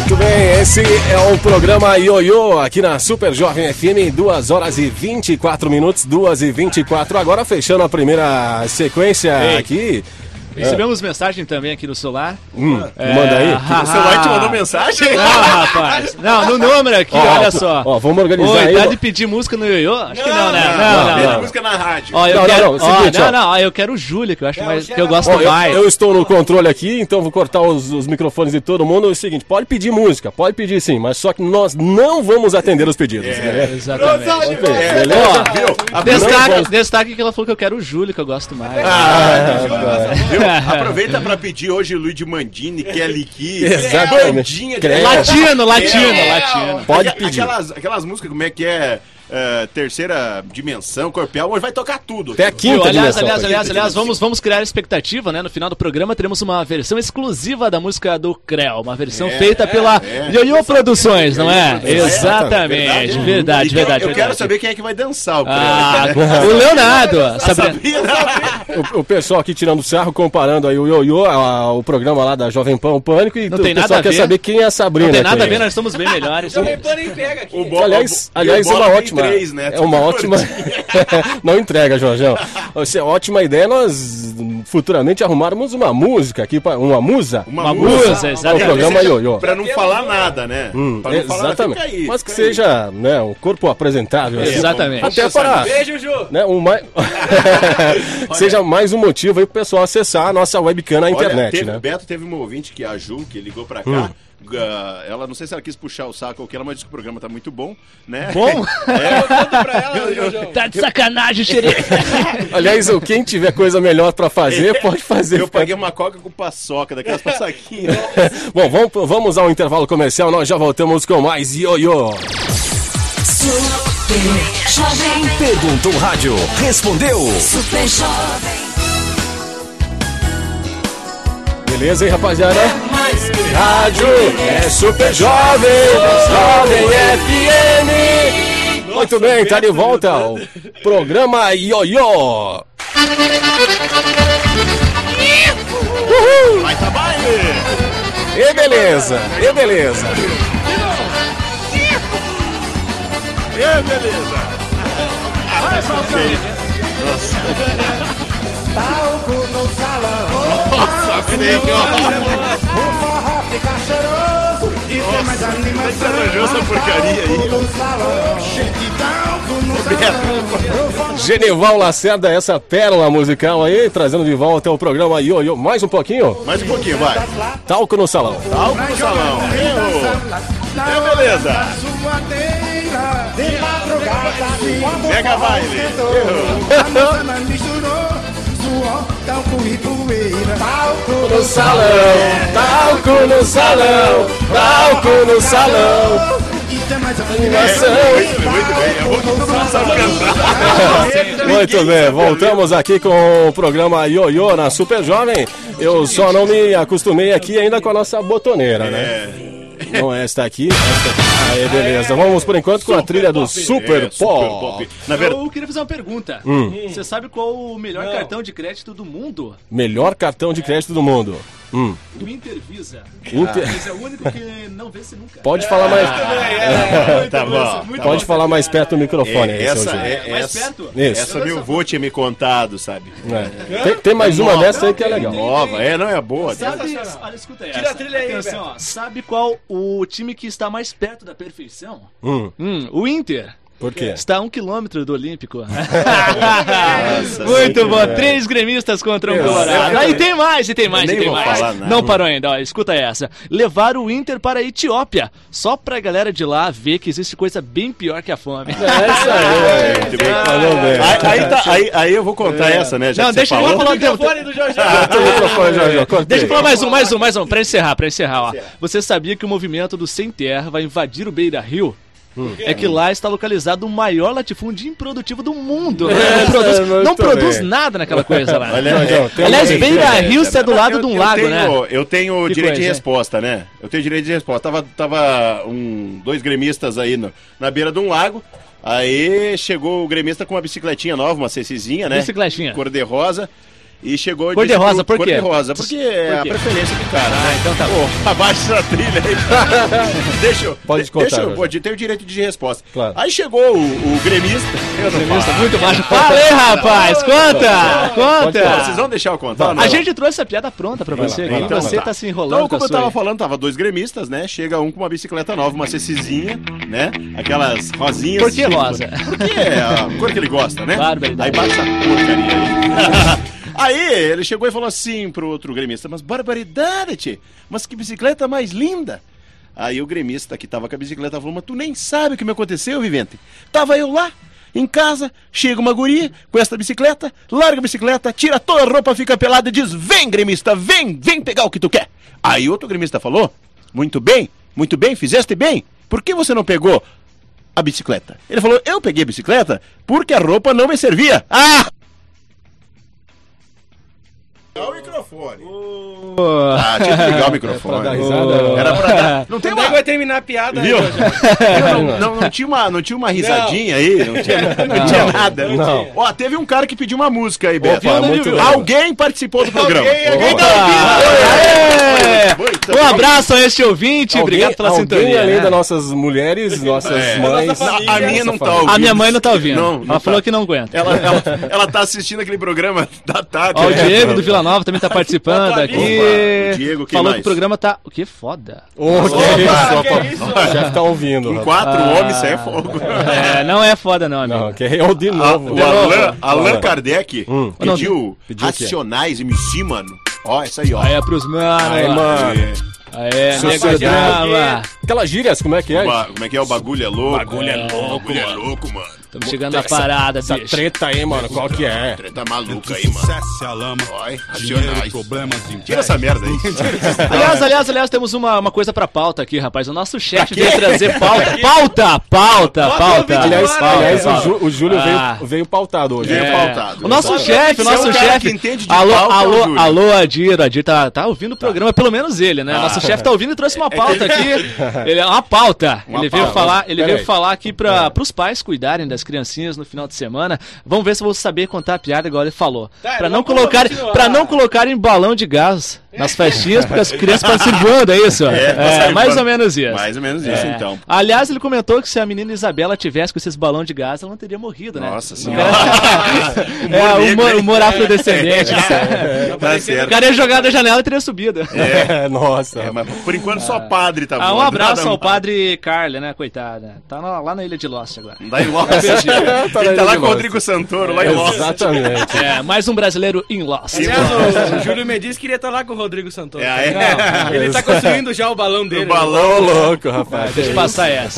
Muito bem, esse é o programa Ioiô aqui na Super Jovem FM, 2 horas e 24 minutos, 2h24. Agora fechando a primeira sequência aqui. Recebemos mensagem também aqui no celular. Manda aí. O celular te mandou mensagem? Não, rapaz. Não, no número aqui, olha só. Ó, vamos organizar Oi, aí. dá de pedir música no Ioiô? Acho que não, né? Não. Música na rádio. Ó, eu quero... seguinte, eu quero o Júlio, que eu acho que eu gosto mais. Eu estou no controle aqui, então vou cortar os microfones de todo mundo. É o seguinte, pode pedir música, pode pedir sim, mas só que nós não vamos atender os pedidos. Exatamente. Beleza? Destaque que ela falou que eu quero o Júlio, que eu gosto mais. Aproveita pra pedir hoje Luigi Mandini, Kelly Key. Exatamente. Latino. Pode pedir. Aquelas músicas, como é que é? Terceira dimensão, corpial, hoje vai tocar tudo. Até a quinta dimensão. Aliás, vamos criar expectativa, né? No final do programa teremos uma versão exclusiva da música do Creu, uma versão feita pela Ioiô Produções, não é? Exatamente, verdade. Eu quero saber quem é que vai dançar o Creu. O Leonardo. O pessoal aqui tirando sarro, comparando aí o Ioiô ao programa lá da Jovem Pan, o Pânico, e não o tem pessoal quer saber quem é a Sabrina. Não tem nada a ver, nós estamos bem melhores. Jovem Pan nem pega aqui. Aliás, é uma ótima. É uma ótima. Não entrega, Jorjão. É ótima ideia nós futuramente arrumarmos uma música aqui, uma musa. Uma musa, exatamente. O programa Ioiô. Pra não falar nada, né? Exatamente. Aí, mas que seja, né, um corpo apresentável. Exatamente. Até para. Beijo, Ju. Né, seja mais um motivo aí pro pessoal acessar a nossa webcam na internet, né? Beto teve uma ouvinte que é a Ju, que ligou pra cá. Ela, não sei se ela quis puxar o saco ou que ela, mas disse que o programa tá muito bom, né? Bom? Pra ela, Tá de sacanagem, xerife. Aliás, quem tiver coisa melhor pra fazer, pode fazer. Eu paguei uma coca com paçoca, daquelas passaquinhas. Bom, vamos ao intervalo comercial, nós já voltamos com mais Ioiô. Super Jovem. Perguntou o rádio, respondeu Super Jovem. Beleza, hein, rapaziada? Rádio é Super Jovem, Jovem FM. Muito bem, tá de volta o programa Ioiô. Vai tá baile! E beleza. Palco no salão. Nossa senhora! O forró fica cheiroso e tem mais animação. Essa porcaria aí. No salão, cheio de talco no salão. Genival Lacerda, essa pérola musical aí, trazendo de volta o programa Ioiô. Mais um pouquinho? Mais um pouquinho, vai. Talco no salão. Talco no salão. Beleza. De madrugada, Pega baile. a moça misturou suor, talco e poeira. Talco No salão, talco no salão, talco no salão. e tem mais Animação. Muito bem, é bom que todo mundo sabe cantar. Muito bem, voltamos aqui com o programa Ioiô na Super Jovem. Eu só não me acostumei aqui ainda com a nossa botoneira, né? Não, esta aqui. Aí, beleza. Vamos por enquanto com a trilha do Super Pop. Eu queria fazer uma pergunta. Você sabe qual o melhor cartão de crédito do mundo? Melhor cartão de crédito do mundo. Do Intervisa. Inter- Esse é o único que não vence nunca. Pode falar mais. Tá bom. Pode falar mais perto do microfone. aí, seu Essa Júlio. Mais perto? Isso. Essa meu avô tinha me contado, sabe? Tem mais uma dessa aí que é legal. Nova, não é boa. Sabe, olha, escuta essa. Tira a trilha aí, Atenção, ó. Sabe qual o time que está mais perto da perfeição? Hum. O Inter. Por quê? Está a 1 quilômetro do Olímpico. Muito bom. 3 gremistas contra um Colorado. Aí tem mais, e tem mais, nem e tem vou mais. falar nada. Não parou ainda, ó, escuta essa. Levar o Inter para a Etiópia. Só pra galera de lá ver que existe coisa bem pior que a fome. É isso aí. Muito bem. Falou bem. Aí eu vou contar essa, né? Já Não, que deixa você eu falou. falar. Microfone do Jorge. Corta o microfone, Jorge. Cortei. Deixa eu falar mais um, pra encerrar, ó. Você sabia que o movimento do Sem Terra vai invadir o Beira Rio? É que lá está localizado o maior latifúndio improdutivo do mundo. Não produz nada naquela coisa lá. Aliás, Beira Rio está do lado de um lago, né? Eu tenho Que direito de coisa, resposta, né? Eu tenho direito de resposta. Tava dois gremistas aí na beira de um lago. Aí chegou o gremista com uma bicicletinha nova, uma CCzinha, né? Bicicletinha. Cor de rosa. E chegou e Cor de disse rosa, por cor quê? de rosa, porque é a quê? preferência do cara, né? Então tá bom. Pô, abaixa essa trilha aí. Deixa eu. Pode contar, Deixa eu, Jorge. pô, tem o direito de resposta. Claro. Aí chegou o gremista. Eu não Gremista falo. muito baixo. Fala aí, rapaz. Conta. Conta. Vocês vão deixar eu contar? ou não? A gente trouxe a piada pronta pra você. vai lá, E então você tá. tá se enrolando Então, com a como eu sua tava aí. falando, tava dois gremistas, né? Chega um com uma bicicleta nova, uma CCzinha, né? Aquelas rosinhas. Por que rosa? Porque é a cor que ele gosta, né? Barbaridade. Aí bate essa porcaria aí. Aí ele chegou e falou assim pro outro gremista, mas barbaridade, tchê, mas que bicicleta mais linda. Aí o gremista que tava com a bicicleta falou, mas tu nem sabe o que me aconteceu, Vivente. Tava eu lá, em casa, chega uma guria com essa bicicleta, larga a bicicleta, tira toda a roupa, fica pelada e diz, vem gremista, vem pegar o que tu quer. Aí outro gremista falou, muito bem, fizeste bem, por que você não pegou a bicicleta? Ele falou, eu peguei a bicicleta porque a roupa não me servia. Ah! Ligar o microfone. Ah, tinha que ligar o microfone. Pra dar risada. Era pra dar. Não tem Como é uma. que vai terminar a piada? Viu? Jorge? Não tinha uma risadinha aí, não tinha nada. Não. Ó, teve um cara que pediu uma música aí, Beto. Opa, muito legal. Alguém participou do programa. Alguém tá Aê! Muito Um bom. abraço a este ouvinte. Obrigado pela alguém sintonia. além né? das nossas mulheres, nossas mães. Nossa família. A minha não tá família. ouvindo. A minha mãe não tá ouvindo. Não Ela tá. falou que não aguenta. Ela tá assistindo aquele programa da tarde. Ó, o Diego do Vila Nova também tá participando aqui. Opa, o Diego, quem falou mais? que o programa tá. O que foda? Ô, que isso, que rapaz. isso? O chefe tá ouvindo. Com rapaz. 4 homens, isso aí é fogo. É, não é foda, não, amigo. Não, que é eu de novo. O Allan Kardec pediu Pediu o quê? Racionais MC, mano. Ó, essa aí, ó. Aí é pros mano. Aí, mano. Aê, Sociedade. Negodrama. Aquelas gírias, como é que é? Como é que é? O bagulho é louco. Bagulho é louco, Bagulho é louco, mano. Estamos chegando na parada, Essa bicho. treta aí, mano, qual que é? Treta maluca aí, mano. a lama, Oi, dinheiro, racionais. problemas Tira essa merda aí. Aliás, temos uma coisa pra pauta aqui, rapaz. O nosso chefe veio trazer pauta. Pauta. Aliás, o Júlio Ah. veio pautado hoje. Veio É. pautado. O nosso Se chefe, é um cara chefe. que entende de Alô, pauta, é o alô, Júlio. alô, Adir. O Adir tá ouvindo o programa, pelo menos ele, né? Nosso chefe tá ouvindo e trouxe uma pauta aqui. Ele é uma pauta. Uma Ele veio pauta. falar, Peraí. falar aqui pros pais cuidarem das criancinhas no final de semana. Vamos ver se eu vou saber contar a piada igual ele falou. Tá, Pra não não vamos colocar, continuar. para não colocarem balão de gás nas festinhas, porque as crianças passam voando, é isso? passam Mais voando. ou menos isso. Mais ou menos isso, É. então. Aliás, ele comentou que se a menina Isabela tivesse com esses balões de gás, ela não teria morrido, né? Nossa senhora. É, humor afrodescendente. Tá O certo. cara ia jogar da janela e teria subido. É, nossa. É, mas por enquanto só padre tá Ah, um voando, abraço nada ao mais. padre Carle, né? Coitada. Tá lá na ilha de Lost agora. Lá em Lost. Tá Ele na tá lá Ilha com o de Rodrigo Santoro, lá em Lost. Exatamente. É, mais um brasileiro em Lost. Aliás, o Júlio Mendes queria estar lá com o Rodrigo Santoro. Ele tá construindo já o balão dele. O balão. Ô, louco, rapaz. Deixa eu passar essa.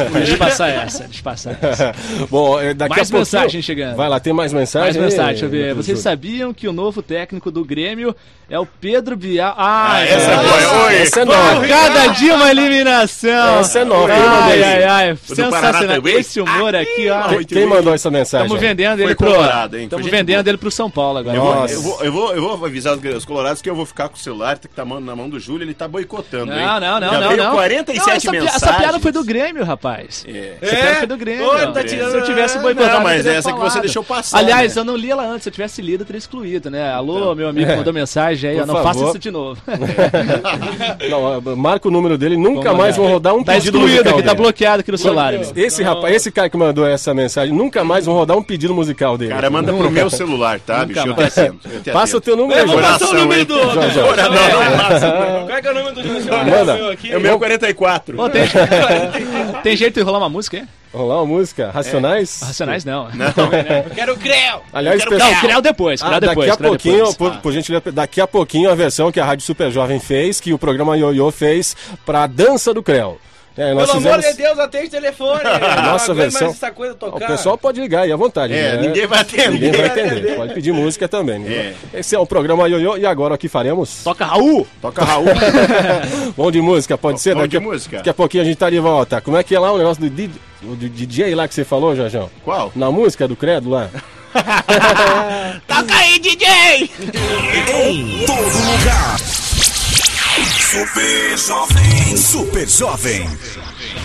Bom, daqui Mais a pouco. mensagem chegando. Vai lá, tem mais mensagem? Mais mensagem, deixa eu ver. Júlio? Vocês sabiam que o novo técnico do Grêmio é o Pedro Bial? Essa é boa. Oi. Essa é nova. Cada dia uma eliminação. Essa é nova. Ai. O do Paraná Sensacional. também? Esse humor aqui, ó. Quem mandou essa mensagem? Estamos vendendo Foi ele pro. Colorado, hein? Estamos Foi gente vendendo boa. ele pro São Paulo agora. Nossa. Eu vou avisar os colorados que eu vou ficar com o celular que tá na mão do Júlio, ele tá boicotando, hein? Não. Já veio 47 Não, mensagens. essa piada foi do Grêmio, rapaz. Essa piada foi do Grêmio. Ô, tá tirando- Se eu tivesse boicotado, Não, mas eu teria essa que falado. você deixou passar. Aliás, né? eu não li ela antes. Se eu tivesse lido, eu teria excluído, né? Alô, meu amigo que mandou mensagem aí. Por Eu não faça favor. isso de novo. Não, marca o número dele, nunca Vamos mais lá. vão rodar um Tá pedido excluído musical aqui, tá dele. bloqueado aqui no celular. amigo. Esse cara que mandou essa mensagem, nunca mais vão rodar um pedido musical dele. Cara, manda pro meu celular, tá, bicho? Eu te mais. atendo. Passa o teu número aí, Vou Jorge. passar o número do... Já, já. Não, não passa. Qual é que é o número do Manda. meu aqui? É o meu 44. Ô, tem jeito de rolar uma música, hein? Rolar uma música? Racionais? Racionais não. Eu quero o Creu. Aliás, Não, pessoal, criar depois. Criar daqui depois. a criar pouquinho, depois. por gentileza, daqui a pouquinho a versão que a Rádio Super Jovem fez, que o programa Ioiô fez pra Dança do Creu. Nós Pelo amor fizemos... de Deus, atende o telefone. Nossa Não aguento versão. mais essa coisa tocar. O pessoal pode ligar aí à vontade. né? Ninguém vai atender. Ninguém vai atender. Pode pedir música também. né? Esse é o programa Ioiô e agora o que faremos? Toca Raul. Toca Raul. Vamos de música, pode ser? Vamos Daqui de música. Daqui a pouquinho a gente tá de volta. Como é que é lá o negócio do DJ lá que você falou, Jorjão? Qual? Na música do Credo lá? Toca aí, DJ! Em todo lugar. Super Jovem. Super Jovem.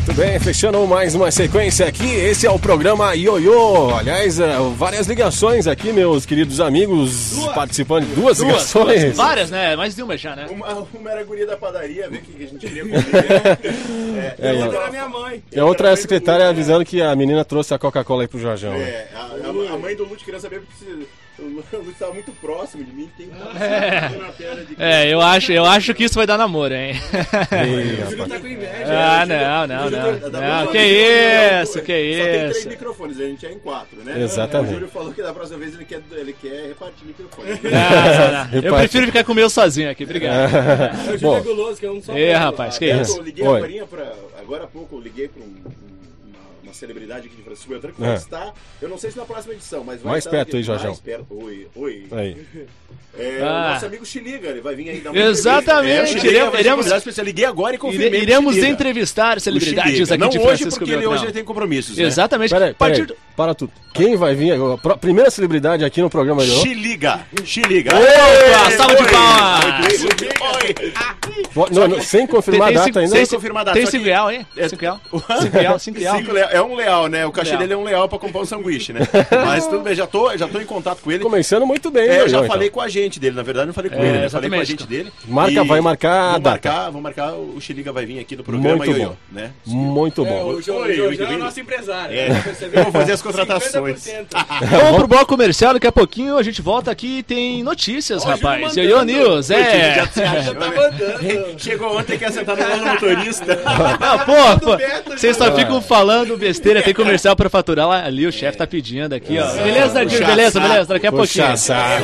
Muito bem, fechando mais uma sequência aqui, esse é o programa Ioiô. Aliás, várias ligações aqui, meus queridos amigos, participando de duas ligações. Várias, né? Mais de uma já, né? Uma era a guria da padaria, ver o que a gente queria comer. Outra era minha mãe. E a outra é a secretária avisando que a menina trouxe a Coca-Cola aí pro Jorjão. A mãe do Lute queria saber porque o Lute estava muito próximo de mim. Tem eu acho que isso vai dar namoro, hein? O Júlio tá com inveja. Não. Que isso. Só tem 3 microfones, a gente é em 4, né? Exatamente. O Júlio falou que da próxima vez ele quer repartir microfones. Não. Eu prefiro ficar com o meu sozinho aqui, obrigado. É o Júlio Guloso, que é um só. Rapaz, que isso? Eu liguei agora há pouco, eu liguei pra uma celebridade aqui de Francisco Beltrão que vai estar, eu não sei se na próxima edição, mas vai mais estar perto aí, Jorjão. Mais perto. Oi. Aí. O nosso amigo Xiliga, ele vai vir aí dar uma Exatamente, eu liguei agora e confirmei. Iremos entrevistar celebridades aqui não de hoje, Francisco porque Beltrão. hoje ele tem compromissos. Exatamente. Peraí, para tudo. Quem vai vir agora? Primeira celebridade aqui no programa Ioiô. Xiliga. Opa, salva de palmas. Não, sem confirmar a data ainda. Sem confirmar a data. Tem 5 real, hein? 5 real. É um leal, né? O cachê dele é um leal pra comprar um sanduíche, né? Mas tudo bem, já tô em contato com ele. Começando muito bem, eu já então. falei com a gente dele, na verdade não falei com ele, né? Falei com a gente dele. Vai marcar a data. Vou marcar, o Xiliga vai vir aqui no programa Ioiô, né? Muito bom. O Jorjão é nosso empresário. Eu vou fazer as contratações. Vamos pro bloco comercial, daqui a pouquinho a gente volta aqui e tem notícias, rapaz. Ioiô News, Chegou ontem e quer sentar no lado do motorista. Pô, vocês só ficam falando besteira, tem comercial pra faturar lá, ali o chefe tá pedindo aqui, ó. Beleza, Nadir? Beleza, daqui a pouquinho. Puxa saco.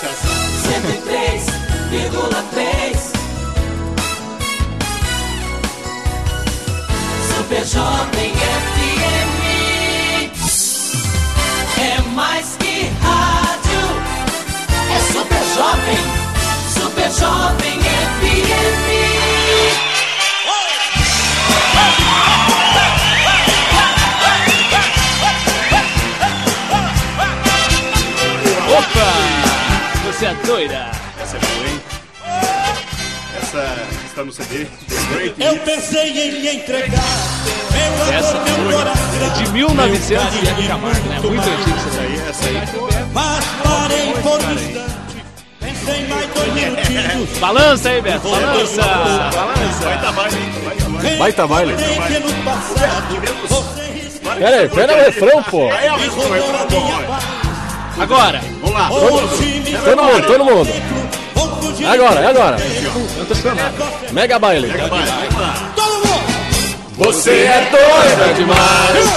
103,3 Super Jovem FM. É mais que rádio, é Super Jovem FM. Opa! Você é doida? Essa é boa, hein? Essa está no CD. Eu pensei em lhe entregar Essa é de 1900 e Camargo, né? Muito antigo isso aí. Essa aí. mas parei por um instante. Pensei mais 2 minutinhos. Balança aí, Beto. Balança. Vai tá baile. Que no passado Pera o refrão, pô. Agora. Vamos lá. Todo mundo. É agora. Eu tô esperando. Mega baile. Todo mundo. Você é doida demais.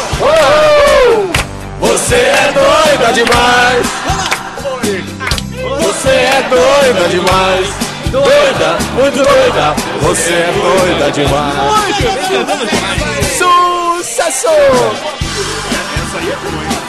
Você é doida demais. Você é doida demais. Doida, muito doida. Você é doida demais. Sucesso! Essa aí é boa, hein?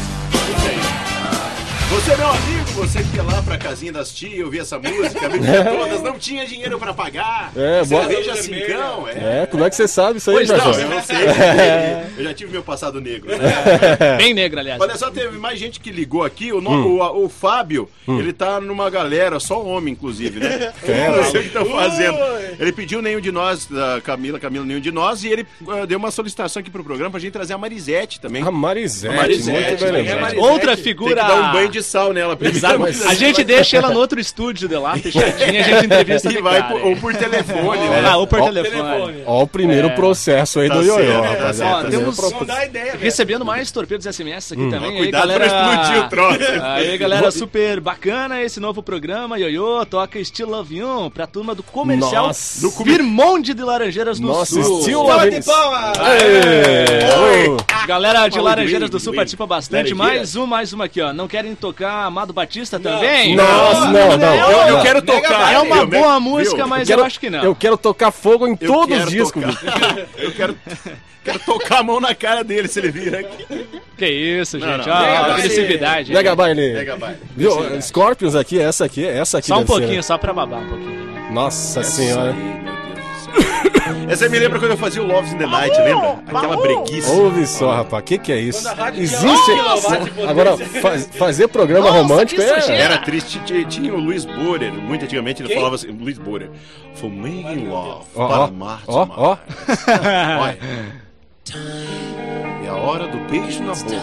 Você, meu amigo, você que ia lá pra casinha das tias, ouvir essa música, bebia todas, não tinha dinheiro pra pagar. Cerveja cincão, como é que você sabe isso aí, Pois não, Jorjão? eu não sei. Eu já tive meu passado negro, né? Bem negro, aliás. Olha só, teve mais gente que ligou aqui. O Fábio, ele tá numa galera, só homem, inclusive, né? Eu não sei o que estão fazendo. Ele pediu nenhum de nós, da Camila, nenhum de nós, e ele deu uma solicitação aqui pro programa pra gente trazer a Marisete também. A Marisete, Marisete, muito bem né? lembrado. Outra Tem figura. que dar um banho de sal nela primeiro. A gente deixa ela no outro estúdio de lá, fechadinha, a gente entrevista E de vai cara, ou por telefone, né? ou por telefone. Ó o primeiro processo aí Tá do Ioiô, certo, tá rapaziada. certo. Ó, temos Não dá ideia, velho. recebendo mais torpedos SMS aqui também. Aí, Cuidado galera... pra explodir o troço. Aí, galera, super bacana esse novo programa. Ioiô toca Still Love You pra turma do comercial Nossa. do Virmonte de Laranjeiras do Nossa, Sul. Still Salva Love de You. palmas. Galera de Paulo Laranjeiras do Green, Sul participa bastante. Laranjeiras. Mais uma aqui, ó. Não querem tocar Amado Batista também? Nossa, não. Eu quero tocar. É uma viu? boa Viu? música, mas eu acho que não. Eu quero tocar fogo em Eu todos quero os discos. tocar. Eu quero tocar a mão na cara dele se ele vir aqui. Que isso, gente. não. Ó, Mega agressividade. Mega baile. Pega baile. Viu? Scorpions aqui, essa aqui Só um deve ser, pouquinho, né? só pra babar um pouquinho. Né? Nossa senhora. Meu Deus do céu. Essa me lembra quando eu fazia o Loves in the Night, lembra? Aquela breguice. Ouve só, rapaz, que é isso? Quando a rádio Existe. tinha 1 quilowatt de potência. Agora, fazer programa romântico Era triste, tinha o Luiz Borer, muito antigamente ele falava assim, Luiz Borer, for making love, para amar demais. Olha, é a hora do beijo na boca.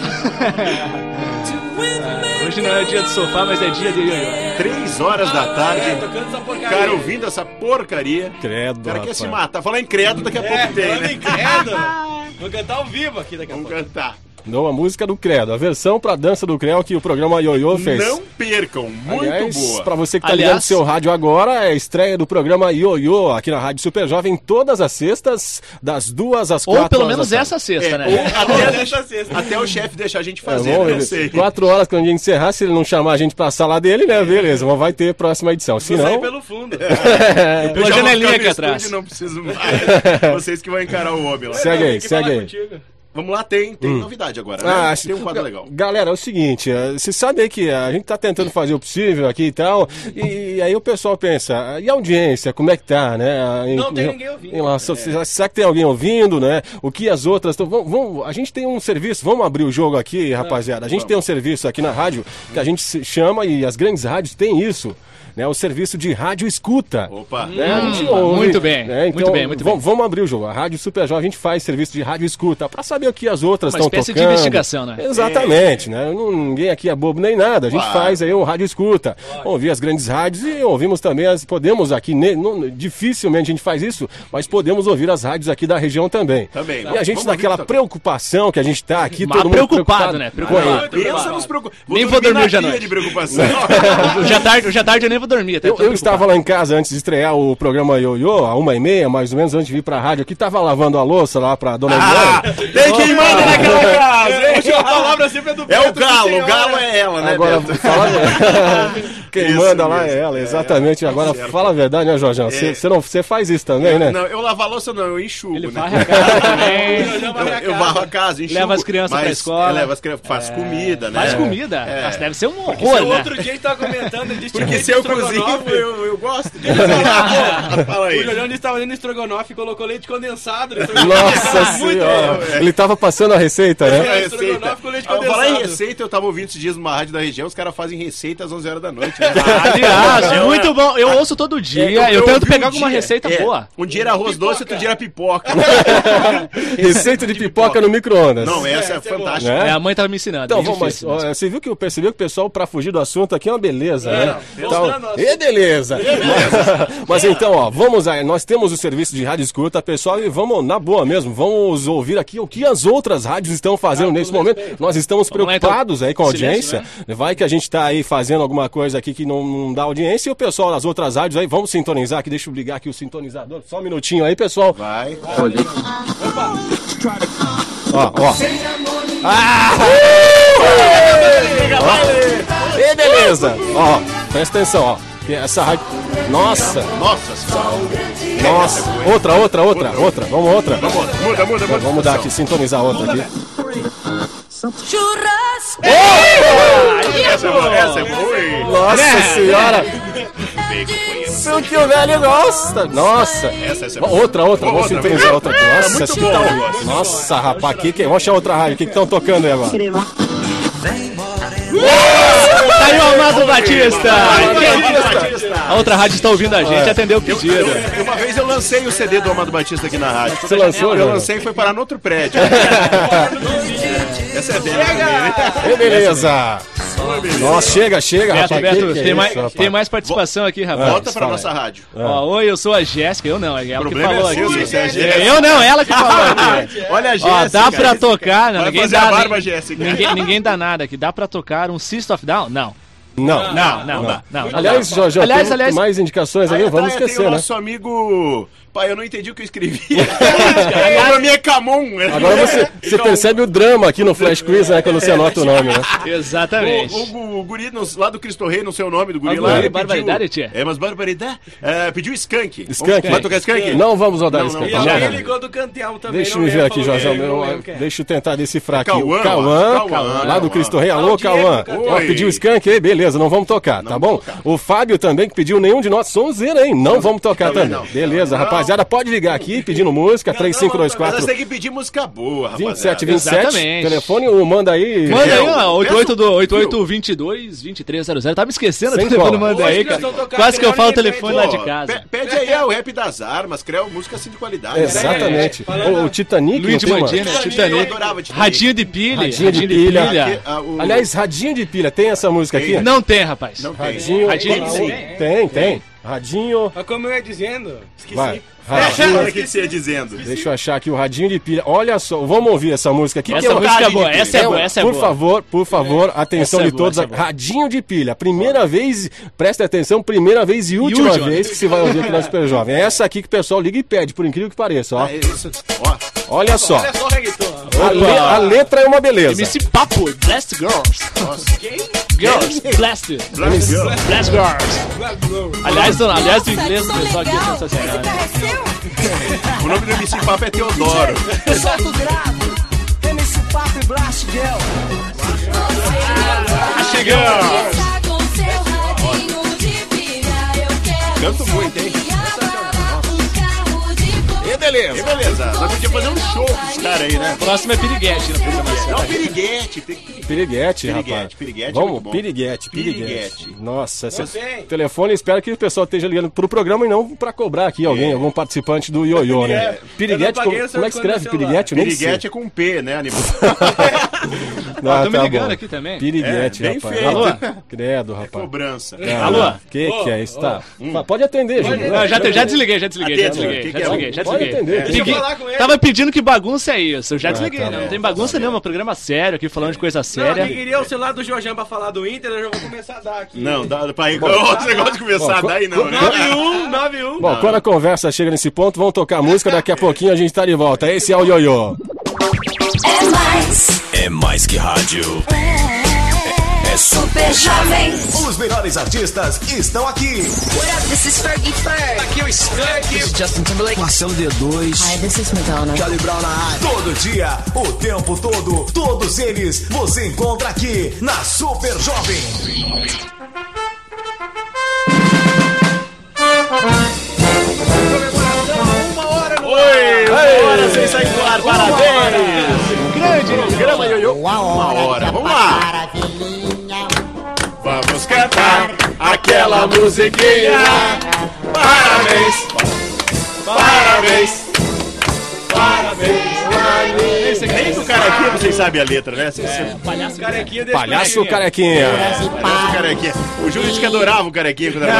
Hoje não é dia do sofá, mas é dia de ioiô. 3 horas da tarde, Tocando essa porcaria. cara ouvindo essa porcaria. Credo, O cara quer rapaz. se matar. Falar em credo, daqui a pouco tem, falando né? em credo. Vou cantar ao vivo aqui daqui a Vamos pouco. cantar. Não, a música do Credo, a versão pra dança do Credo que o programa Ioiô fez. Não percam, muito Aliás, boa. pra você que tá Aliás- ligando seu rádio agora, é a estreia do programa Ioiô aqui na Rádio Super Jovem todas as sextas, das 2 às 4 Ou pelo horas menos da essa sexta, Ou né? até o chefe deixar a gente tarde. fazer, Vamos né? Eu ver. sei. 4 horas quando a gente encerrar, se ele não chamar a gente pra sala dele, né? Beleza, mas vai ter próxima edição. Se Vou sair não, pelo fundo. Eu Pela já vou janelinha ficar aqui no atrás. estúdio, não preciso mais. Vocês que vão encarar o homem lá. segue aí, Tem que segue falar aí. contigo. Vamos lá, tem novidade agora, né? Tem um quadro legal. Galera, é o seguinte, você sabe aí que a gente tá tentando fazer o possível aqui e tal, e aí o pessoal pensa, e a audiência, como é que tá, né? Não tem ninguém ouvindo. Em relação- será que tem alguém ouvindo, né? O que as outras estão... a gente tem um serviço, vamos abrir o jogo aqui, rapaziada. A gente tem um serviço aqui na rádio que a gente se chama, e as grandes rádios têm isso, né? O serviço de rádio escuta. Opa. Né? A gente ouve, muito bem, né? Então, muito bem, muito bem. Vamos abrir o jogo. A Rádio Super Jovem, a gente faz serviço de rádio escuta pra saber o que as outras Uma estão espécie tocando. de investigação, né? Exatamente, né? Ninguém aqui é bobo nem nada. A gente Claro. faz aí o rádio escuta. Ouvir as grandes rádios e ouvimos também podemos aqui, dificilmente a gente faz isso, mas podemos ouvir as rádios aqui da região também. Também. E a gente Vamos naquela ouvir também. preocupação que a gente tá aqui, Mas todo mundo preocupado, né? Preocupado. Pensa nos preocupados. Nem vou dormir hoje à noite. de preocupação. Hoje à tarde eu nem vou dormir. Até Eu estava lá em casa antes de estrear o programa Ioiô, à 1h30, mais ou menos, antes de vir pra rádio aqui, tava lavando a louça lá pra dona Eliane. Tem quem manda naquela casa, hein? A palavra sempre é do É o Beto, galo, senhora. o galo é ela, né, Agora, Beto? fala quem Isso manda lá mesmo. é ela, exatamente. Agora, certo. fala a verdade, né, Jorjão? Você faz isso também, né? Não, eu lavo a louça não, eu enxugo, Ele né? varre a casa também. Eu varro a casa, enxugo. Leva as crianças pra mas escola. Leva as crianças, faz comida, né? Faz comida? Nossa, deve ser um Porque horror, se o né? outro dia a gente tava comentando, ele disse Porque que se eu estrogonofe, cozinho, eu gosto de Fala O aí. Julião estava fazendo estrogonofe e colocou leite condensado. Nossa senhora! Ele tava passando a receita, né? A estrogonofe com leite Falar em condensado. receita, eu tava ouvindo esses dias numa rádio da região, os caras fazem receita às 11 horas da noite. Né? Aliás, muito bom. Eu ouço todo dia. Eu tento ouvi pegar um alguma dia, receita boa. Um dia era arroz doce, outro dia era pipoca. Receita de pipoca no micro-ondas. Não, essa é essa é boa. fantástica. Né? A mãe tava me ensinando. Então, bem vamos, mas, difícil, mas- ó, você viu que eu percebi que o pessoal, pra fugir do assunto aqui, é uma beleza, né? mostrando o assunto. E beleza! Mas então, ó, vamos aí, nós temos o serviço de rádio escuta, pessoal, e vamos, na boa mesmo, vamos ouvir aqui o que as outras rádios estão fazendo nesse momento. Nós estamos Vamos lá, então. preocupados aí com a Silêncio, audiência. Vai que a gente tá aí fazendo alguma coisa aqui que não dá audiência, e o pessoal das outras rádios aí, vamos sintonizar aqui, deixa eu ligar aqui o sintonizador, só um minutinho aí, pessoal. Vai. Ó. E beleza! Ó, presta atenção, ó. Que essa rádio. Nossa! Nossa senhora. Nossa! Outra. Vamos outra. Muda. Vamos mudar aqui, sintonizar outra aqui. Churrasco. Essa é boa, hein? Nossa senhora! Isso que o velho gosta! Nossa! Essa é boa. Outra, vamos sintonizar outra aqui. Nossa, muito que bom tal? o negócio. Nossa, rapaz, vamos achar outra rádio. O que estão tocando aí agora? Tá aí o Amado Batista! A outra rádio está ouvindo a gente e atendeu o pedido. Uma vez eu lancei o CD do Amado Batista aqui na rádio. Você lançou, Eu Júnior? lancei e foi parar no outro prédio. Essa é dela também, né? E beleza! Nossa, chega, Beto, rapaz. Beto, Que é tem, isso, rapaz? tem mais participação aqui, rapaz. Volta pra fala nossa aí. rádio. Ó, oi, eu sou a Jéssica. Eu não, é ela que problema falou é seu, aqui. você é a Jéssica. Eu não, ela que falou aqui. Olha a Ó, Jéssica. dá pra tocar, não, Vai ninguém fazer dá. a barba, nem- Jéssica. ninguém dá nada aqui. Dá pra tocar um System of Down? Não. Não. Não. Aliás, Jorge, Aliás, tem mais indicações aí, vamos Tem esquecer, o né? nosso amigo... Pai, eu não entendi o que eu escrevi. O nome é Camon. Agora você percebe o drama aqui no Flash Quiz, né? Quando você anota o nome, né? Exatamente. O guri lá do Cristo Rei, não sei o nome do guri Mas lá. ele barbaridade, pediu- tia. É, mas barbaridade. Pediu Skunk. Skunk. Vai tocar Skunk? Não vamos rodar Não, isso não, aqui. E não, alguém não. ligou do Canteal também. Deixa não eu ver lembro, aqui, falou Jorge. que não lembro quem é. Deixa eu tentar decifrar aqui. Cauã, O Cauã, Cauã, lá do Cristo Rei. Alô, Ah, o Diego Cauã. do Canteal. Ó, pediu Skunk aí, beleza, não vamos tocar, tá bom? O Fábio também, que pediu nenhum de nós. Sonzeira, hein? Não vamos tocar também. não. Beleza, Não, rapaziada pode ligar aqui pedindo música, 3524 Mas tem que pedir música boa, rapaziada. 2727. Exatamente. Telefone, manda aí. Manda aí, ó, 8822-2300. Tava me esquecendo o Sem telefone, cola. manda aí, Hoje nós cara. vamos tocar Quase que eu falo o Creu telefone lá de Pô, casa. Pede aí o rap das armas, criou música assim de qualidade. Exatamente. Falando- O Titanic, Luiz não de tem uma- Mandina, Eu Titanic. adorava Titanic. Radinho de pilha. Radinho de pilha. O- Aliás, radinho de pilha, tem essa música aqui? Tem. Não tem, rapaz. Não tem. Radinho. Radinho Tem sim. Tem. Radinho. Mas como eu ia dizendo, esqueci. Vai. Olha Radinho. o que você ia dizendo. Deixa eu achar aqui o radinho de pilha. Olha só, vamos ouvir essa música aqui. Essa música é boa, essa é boa, essa é Por boa. favor, atenção Essa é de boa, todos. essa é boa. Radinho de pilha. Primeira vez, presta atenção, primeira vez e última vez que você vai ouvir aqui na Super Jovem. É essa aqui que o pessoal liga e pede, por incrível que pareça, ó. É isso. Ó, Olha só. Olha só o reggaeton. A letra é uma beleza. MC Papo, Blast Girls. Girls, Blast. Black Girl. Blast Girls. Aliás, o inglês do pessoal aqui é sensacional. né? O nome do MC Papo é Teodoro. Eu solto grave, MC Papo e Blast Girl. Canto muito, hein? E beleza. E beleza, nós podíamos fazer um show com esse cara aí, né? Próximo é Piriguete na programação. Não, piriguete. Tem que... Piriguete, rapaz. Piriguete é Vamos, muito bom. piriguete. Piriguete. Nossa, esse tem. telefone, espero que o pessoal esteja ligando pro programa e não pra cobrar aqui algum participante do ioiô, né? Piriguete, eu não paguei, como é o que senhor escreve ficou no piriguete? Eu nem sei. Piriguete é com P, né, Aníbal? Não, Tô me tá ligando bom. aqui também. Piriguete, É, bem rapaz. feito. Alô? Credo, rapaz. Cobrança. Alô? Que é isso? Tá. Pode atender, Júlio. Não, já desliguei. Atende, Já Pode desliguei. atender. Deixa eu falar com ele. Tava pedindo que bagunça é isso. Eu já desliguei, tá não tem bagunça nenhuma. Programa sério aqui, falando de coisa Não, séria. quem queria o celular do Jorjão pra falar do Inter, eu já vou começar a dar aqui. Não, dá pra ir. Esse negócio de começar bom, daí não, né? 91. Bom, quando a conversa chega nesse ponto, vamos tocar música, daqui a pouquinho a gente tá de volta. Esse é o ioiô. É mais, É mais que rádio. É Super Jovem. Os melhores artistas estão aqui. What up, this is Fergie Ferg. Aqui o Skank. Justin Timberlake. Marcelo D2. Hi, this is Madonna. Charlie Brown na área. Todo dia, o tempo todo, todos eles você encontra aqui na Super Jovem. Oi, sem sair do ar, parabéns! Grande programa ioiô. Uma hora, vamos lá! Vamos cantar aquela musiquinha. Parabéns! Parabéns! Parabéns! Nem do carequinha vocês sabem a letra, né? Palhaço Carequinha desse Palhaço Carequinha. Carequinha. O Júlio disse que adorava o carequinha quando era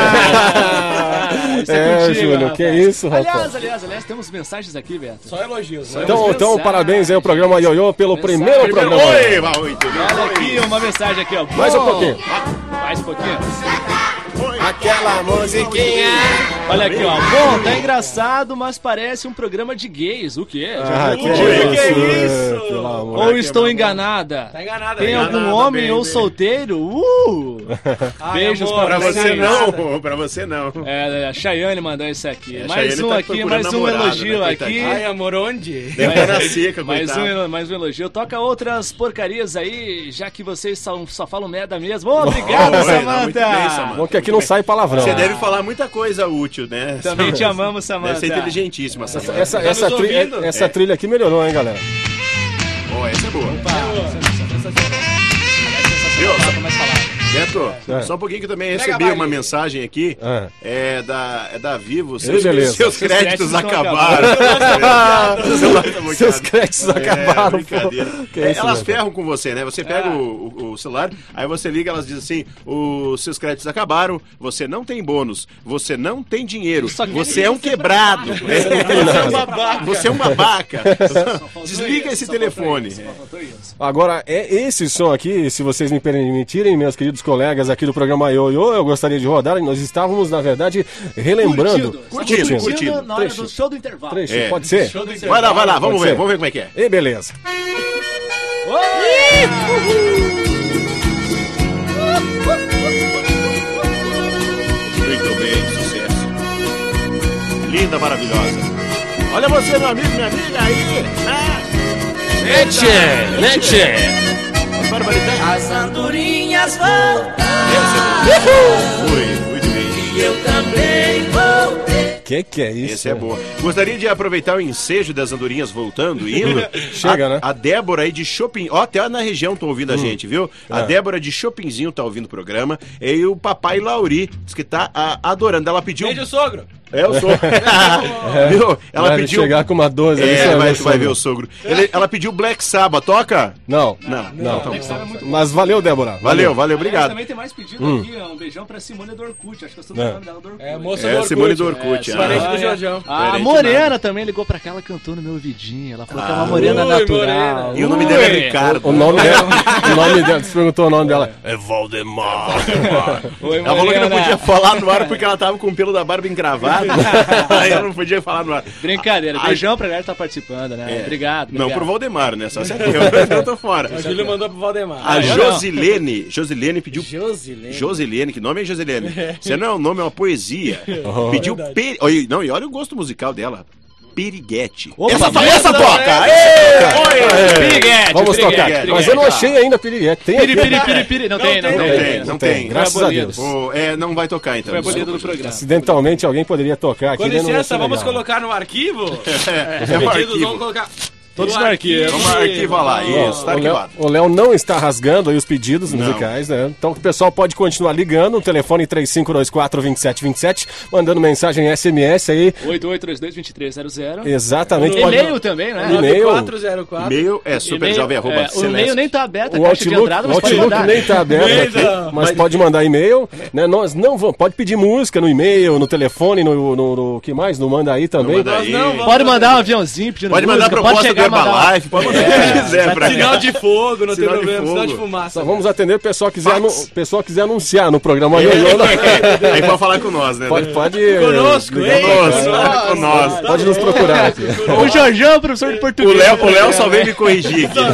É, Júlio, que isso, rapaz. Aliás, temos mensagens aqui, Beto. Só elogios. Né? Então, parabéns aí ao programa ioiô pelo primeiro programa. Oi, muito Olha aqui, uma mensagem aqui, ó. Mais um pouquinho. Mais um pouquinho. Aquela musiquinha. Olha aqui, ó. Bom, tá engraçado, mas parece um programa de gays. O quê? Ah, que isso? Pelo amor. Ou estou enganada? Tá enganado. Tem algum enganada, homem bem, ou bem. solteiro? Beijos amor, Pra pra você vocês. não, pra você não. É, a Chayane mandou isso aqui. É, a Mais Chayane um tá aqui, procurando mais um namorado, elogio né, aqui. coitadinha? Ai, amor, onde? Deve estar na seca, Mais coitado. mais um elogio. Toca outras porcarias aí, já que vocês só falam merda mesmo. Obrigado, Oi, Samanta. muito bem, Samanta. Bom que aqui não sai palavrão. Você deve falar muita coisa útil, né? Também te amamos, Samanta. Deve ser inteligentíssima, Samanta. Essa nos ouvindo? essa trilha aqui melhorou, hein, galera? Ó, essa é boa. Mais falar. Beto, É. só um pouquinho que eu também recebi Megabyte. uma mensagem aqui. É da Vivo. beleza. Seus créditos créditos acabaram. Seus créditos acabaram, Brincadeira. pô. Que isso, Elas meu? ferram com você, né? Você pega o celular, aí você liga, elas dizem assim: os seus créditos acabaram, você não tem bônus, você não tem dinheiro, Só que você é um quebrado. Você é um babaca. Desliga esse telefone. Agora, esse som aqui, se vocês me permitirem, meus queridos colegas aqui do programa ioiô, eu gostaria de rodar. Nós estávamos, na verdade, relembrando. Curtindo. Na hora do Trechinho. show do intervalo. Trecho, É. pode ser? Vai lá, vamos Pode ver ser. como é que é. E beleza. Muito bem, sucesso. Linda, maravilhosa. Olha você, meu amigo, minha amiga, aí. Leche! Barbaridade. As andorinhas voltam Ui, muito bem. e eu também voltei. Que é isso? Esse é boa. Gostaria de aproveitar o ensejo das andorinhas voltando, indo. Chega, né? A Débora aí de Shopping... Ó, até na região estão ouvindo a gente, viu? A Débora de Shoppingzinho tá ouvindo o programa. E o papai Lauri diz que tá adorando. Ela pediu... Beijo, sogro. Eu sou. Viu? Ela Vai pediu... chegar com uma 12 ali, tu vai ver o sogro. Ela pediu Black Sabbath. Toca? Não. Mas valeu, Débora. Valeu, obrigado. Também tem mais pedido aqui, um beijão pra Simone do Orkut, acho que eu sou o nome dela do Orkut. Moça do Orkut. Simone do Orkut. Parente do Jorjão. A Morena também ligou pra cá, ela cantou no meu ouvidinho, ela falou que é uma morena natural. Morena. E o nome dela é Ricardo. O nome dela, você perguntou o nome dela. É Valdemar. Oi, Ela falou que não podia falar no ar porque ela tava com o pelo da barba encravado. Aí ela não podia falar no ar. Brincadeira, beijão pra galera que tá participando, né? Obrigado. Não pro Valdemar, né? Só se eu tô fora. A Júlia mandou pro Valdemar. A Josilene pediu... Josilene, que nome é Josilene? Você não é um nome, é uma poesia. Pediu... Não, e olha o gosto musical dela. Piriguete. Essa toca! Piriguete. Vamos tocar. Mas eu não achei ainda Piriguete. Tem aqui? Piri. Não tem. Graças a Deus. Não vai tocar então. Foi abolido do programa. Acidentalmente alguém poderia tocar aqui. Com licença, vamos colocar no arquivo? Os pedidos vamos colocar... Todos no arquivo. Vamos arquivar lá. Isso, tá arquivado. O Léo não está rasgando aí os pedidos musicais, né? Então o pessoal pode continuar ligando, o telefone 3524-2727, mandando mensagem SMS aí. 8832-2300. Exatamente. E-mail também, né? E-mail. 9404. E-mail é superjovem@celeste. O e-mail nem tá aberto, O Outlook nem tá aberto aqui, mas pode mandar e-mail, né? Nós não vamos, pode pedir música no e-mail, no telefone, no que mais? No Manda Aí também. Pode mandar um aviãozinho pedindo pode mandar proposta do Herbalife, pode mandar o que quiser pra cá. Sinal de fogo, não tem problema, sinal de fumaça. Só vamos atender o pessoal quiser anunciar no programa. Aí pode falar com nós, né? Pode conosco, conosco. Pode nos procurar aqui. O Jorjão, professor de português. O Léo só veio me corrigir aqui.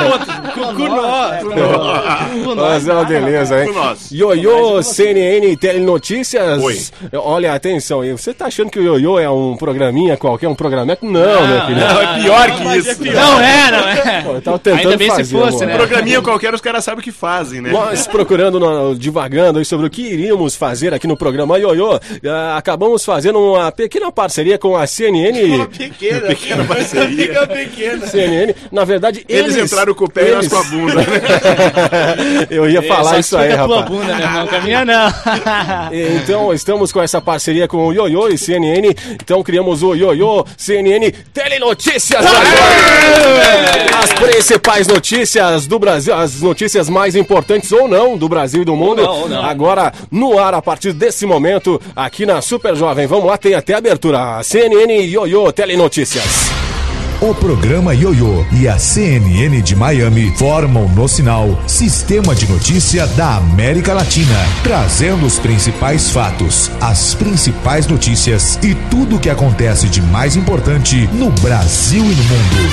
Mas é uma beleza, hein? Ioiô, CNN Telenotícias. Oi. Olha, atenção aí. Você tá achando que o Ioiô é um programinha qualquer, um programeco? Não, meu filho. Não, é pior que isso. Não é. Pô, eu tava tentando ainda bem fazer, se fosse, né? Um programinha qualquer, os caras sabem o que fazem, né? Nós procurando, divagando aí sobre o que iríamos fazer aqui no programa Ioiô, acabamos fazendo uma pequena parceria com a CNN. Uma pequena parceria. Pequena. CNN, na verdade, eles entraram com o pé e nós com a bunda. Eu ia falar isso aí, rapaz. Tua bunda, meu irmão, caminha não. Então, estamos com essa parceria com o Ioiô e CNN. Então, criamos o Ioiô CNN Telenotícias. As principais notícias do Brasil, as notícias mais importantes ou não do Brasil e do mundo. Não. Agora, no ar, a partir desse momento, aqui na Super Jovem. Vamos lá, tem até abertura. CNN Ioiô Telenotícias. O programa Ioiô e a CNN de Miami formam no sinal Sistema de Notícia da América Latina, trazendo os principais fatos, as principais notícias e tudo o que acontece de mais importante no Brasil e no mundo.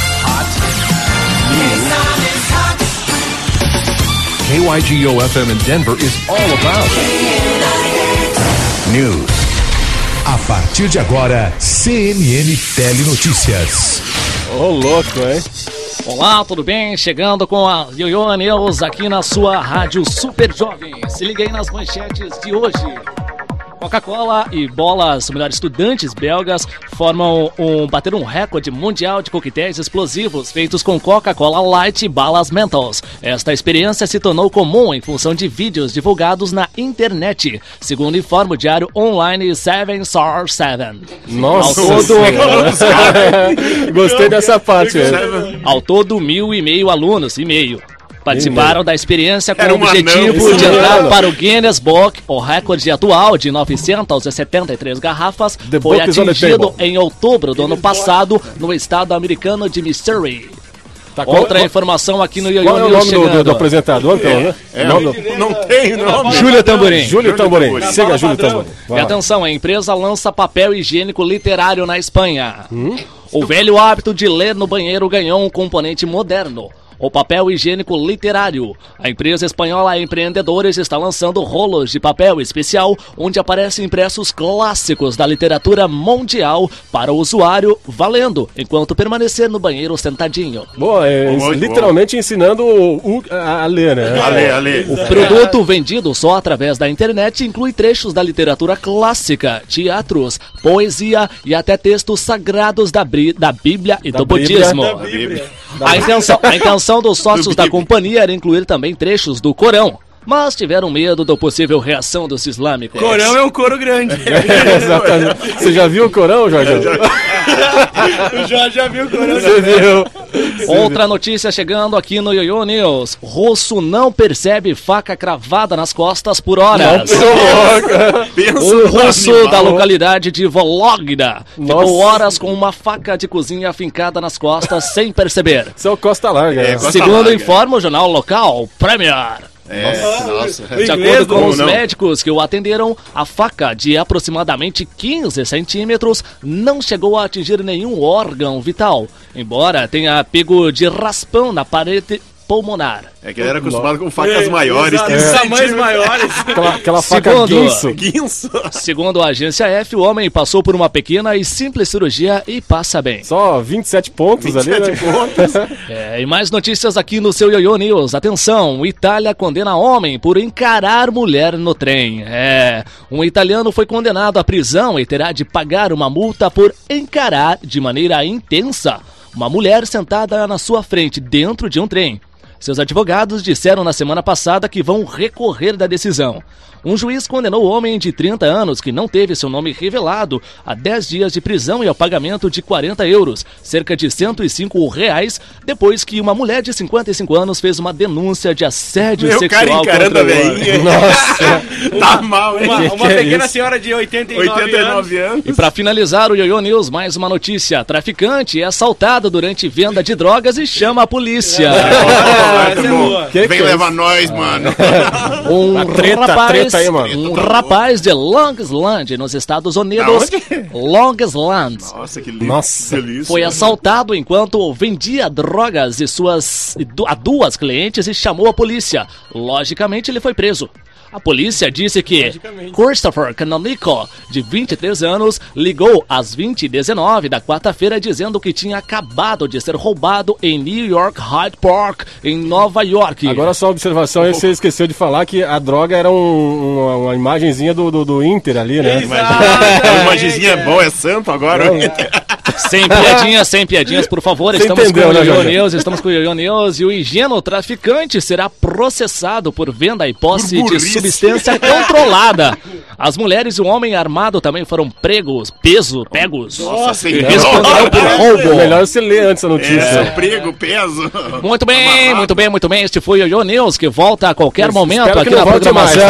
KYGO FM in Denver is all about news. A partir de agora, CNN Telenotícias. Ô, louco, hein? Olá, tudo bem? Chegando com a Ioiô News aqui na sua rádio Super Jovem. Se liga aí nas manchetes de hoje. Coca-Cola e bolas, melhor, estudantes belgas bateram um recorde mundial de coquetéis explosivos feitos com Coca-Cola Light e balas Mentos. Esta experiência se tornou comum em função de vídeos divulgados na internet, segundo informa o diário online 747. Nossa, Ao gostei dessa parte. Ao todo, 1.500 alunos participaram da experiência com o objetivo anão, de entrar para o Guinness Book. O recorde atual de 973 garrafas foi atingido em outubro do ano passado no estado americano de Missouri. Outra informação aqui no Ioiô News. Qual é o nome do apresentador? Não tem nome. Júlio Tamborim. Júlio Tamborim. Siga Júlio Tamborim. E atenção, a empresa lança papel higiênico literário na Espanha. O velho hábito de ler no banheiro ganhou um componente moderno. o papel higiênico literário. A empresa espanhola Empreendedores está lançando rolos de papel especial, onde aparecem impressos clássicos da literatura mundial para o usuário, valendo, enquanto permanecer no banheiro sentadinho. Boa, literalmente ensinando a ler, né? A ler. O produto vendido só através da internet inclui trechos da literatura clássica, teatros, poesia e até textos sagrados da Bíblia e do budismo. A intenção dos sócios da companhia era incluir também trechos do Corão, mas tiveram medo da possível reação dos islâmicos. Corão é um coro grande. Exatamente. Você já viu o Corão, Jorge? O Jorge já viu o Corão. Você viu? Outra notícia chegando aqui no Yoyo News. Russo não percebe faca cravada nas costas por horas. Um russo da localidade de Vologda ficou horas com uma faca de cozinha afincada nas costas sem perceber. Isso é o Costa Larga. Segundo informa o jornal local Premier. Nossa. De acordo com os médicos que o atenderam, a faca de aproximadamente 15 centímetros não chegou a atingir nenhum órgão vital, embora tenha pego de raspão na parede pulmonar. É que ele era acostumado com facas maiores. Tamanhos maiores. Aquela faca guinso. Segundo a agência F, o homem passou por uma pequena e simples cirurgia e passa bem. Só 27 pontos 27 ali, né? pontos. E mais notícias aqui no seu Yoyo News. Atenção, Itália condena homem por encarar mulher no trem. Um italiano foi condenado à prisão e terá de pagar uma multa por encarar de maneira intensa uma mulher sentada na sua frente dentro de um trem. Seus advogados disseram na semana passada que vão recorrer da decisão. Um juiz condenou o homem de 30 anos, que não teve seu nome revelado, a 10 dias de prisão e ao pagamento de 40 euros, cerca de R$105, depois que uma mulher de 55 anos fez uma denúncia de assédio sexual contra o Nossa, tá mal, hein? Uma pequena senhora de 89 anos. E pra finalizar o Yoyo News, mais uma notícia. Traficante é assaltado durante venda de drogas e chama a polícia. Vem levar nós, mano. Um rapaz de Long Island, nos Estados Unidos, Long Island, nossa, que lindo. Foi assaltado enquanto vendia drogas a duas clientes e chamou a polícia. Logicamente, ele foi preso. A polícia disse que Christopher Canonico, de 23 anos, ligou às 20h19 da quarta-feira dizendo que tinha acabado de ser roubado em New York Hyde Park, em Nova York. Agora só uma observação aí, você esqueceu de falar que a droga era uma imagenzinha do Inter ali, né? A imagenzinha é boa, é santo agora. Sem piadinhas, por favor. Estamos com o Yoyo News e o ingênuo traficante será processado por venda e posse de substância controlada. As mulheres e o homem armado também foram pegos. Nossa, e responderão por roubo. Melhor você ler antes a notícia. Peso. Muito bem. Este foi o Yoyo News, que volta a qualquer momento aqui na programação.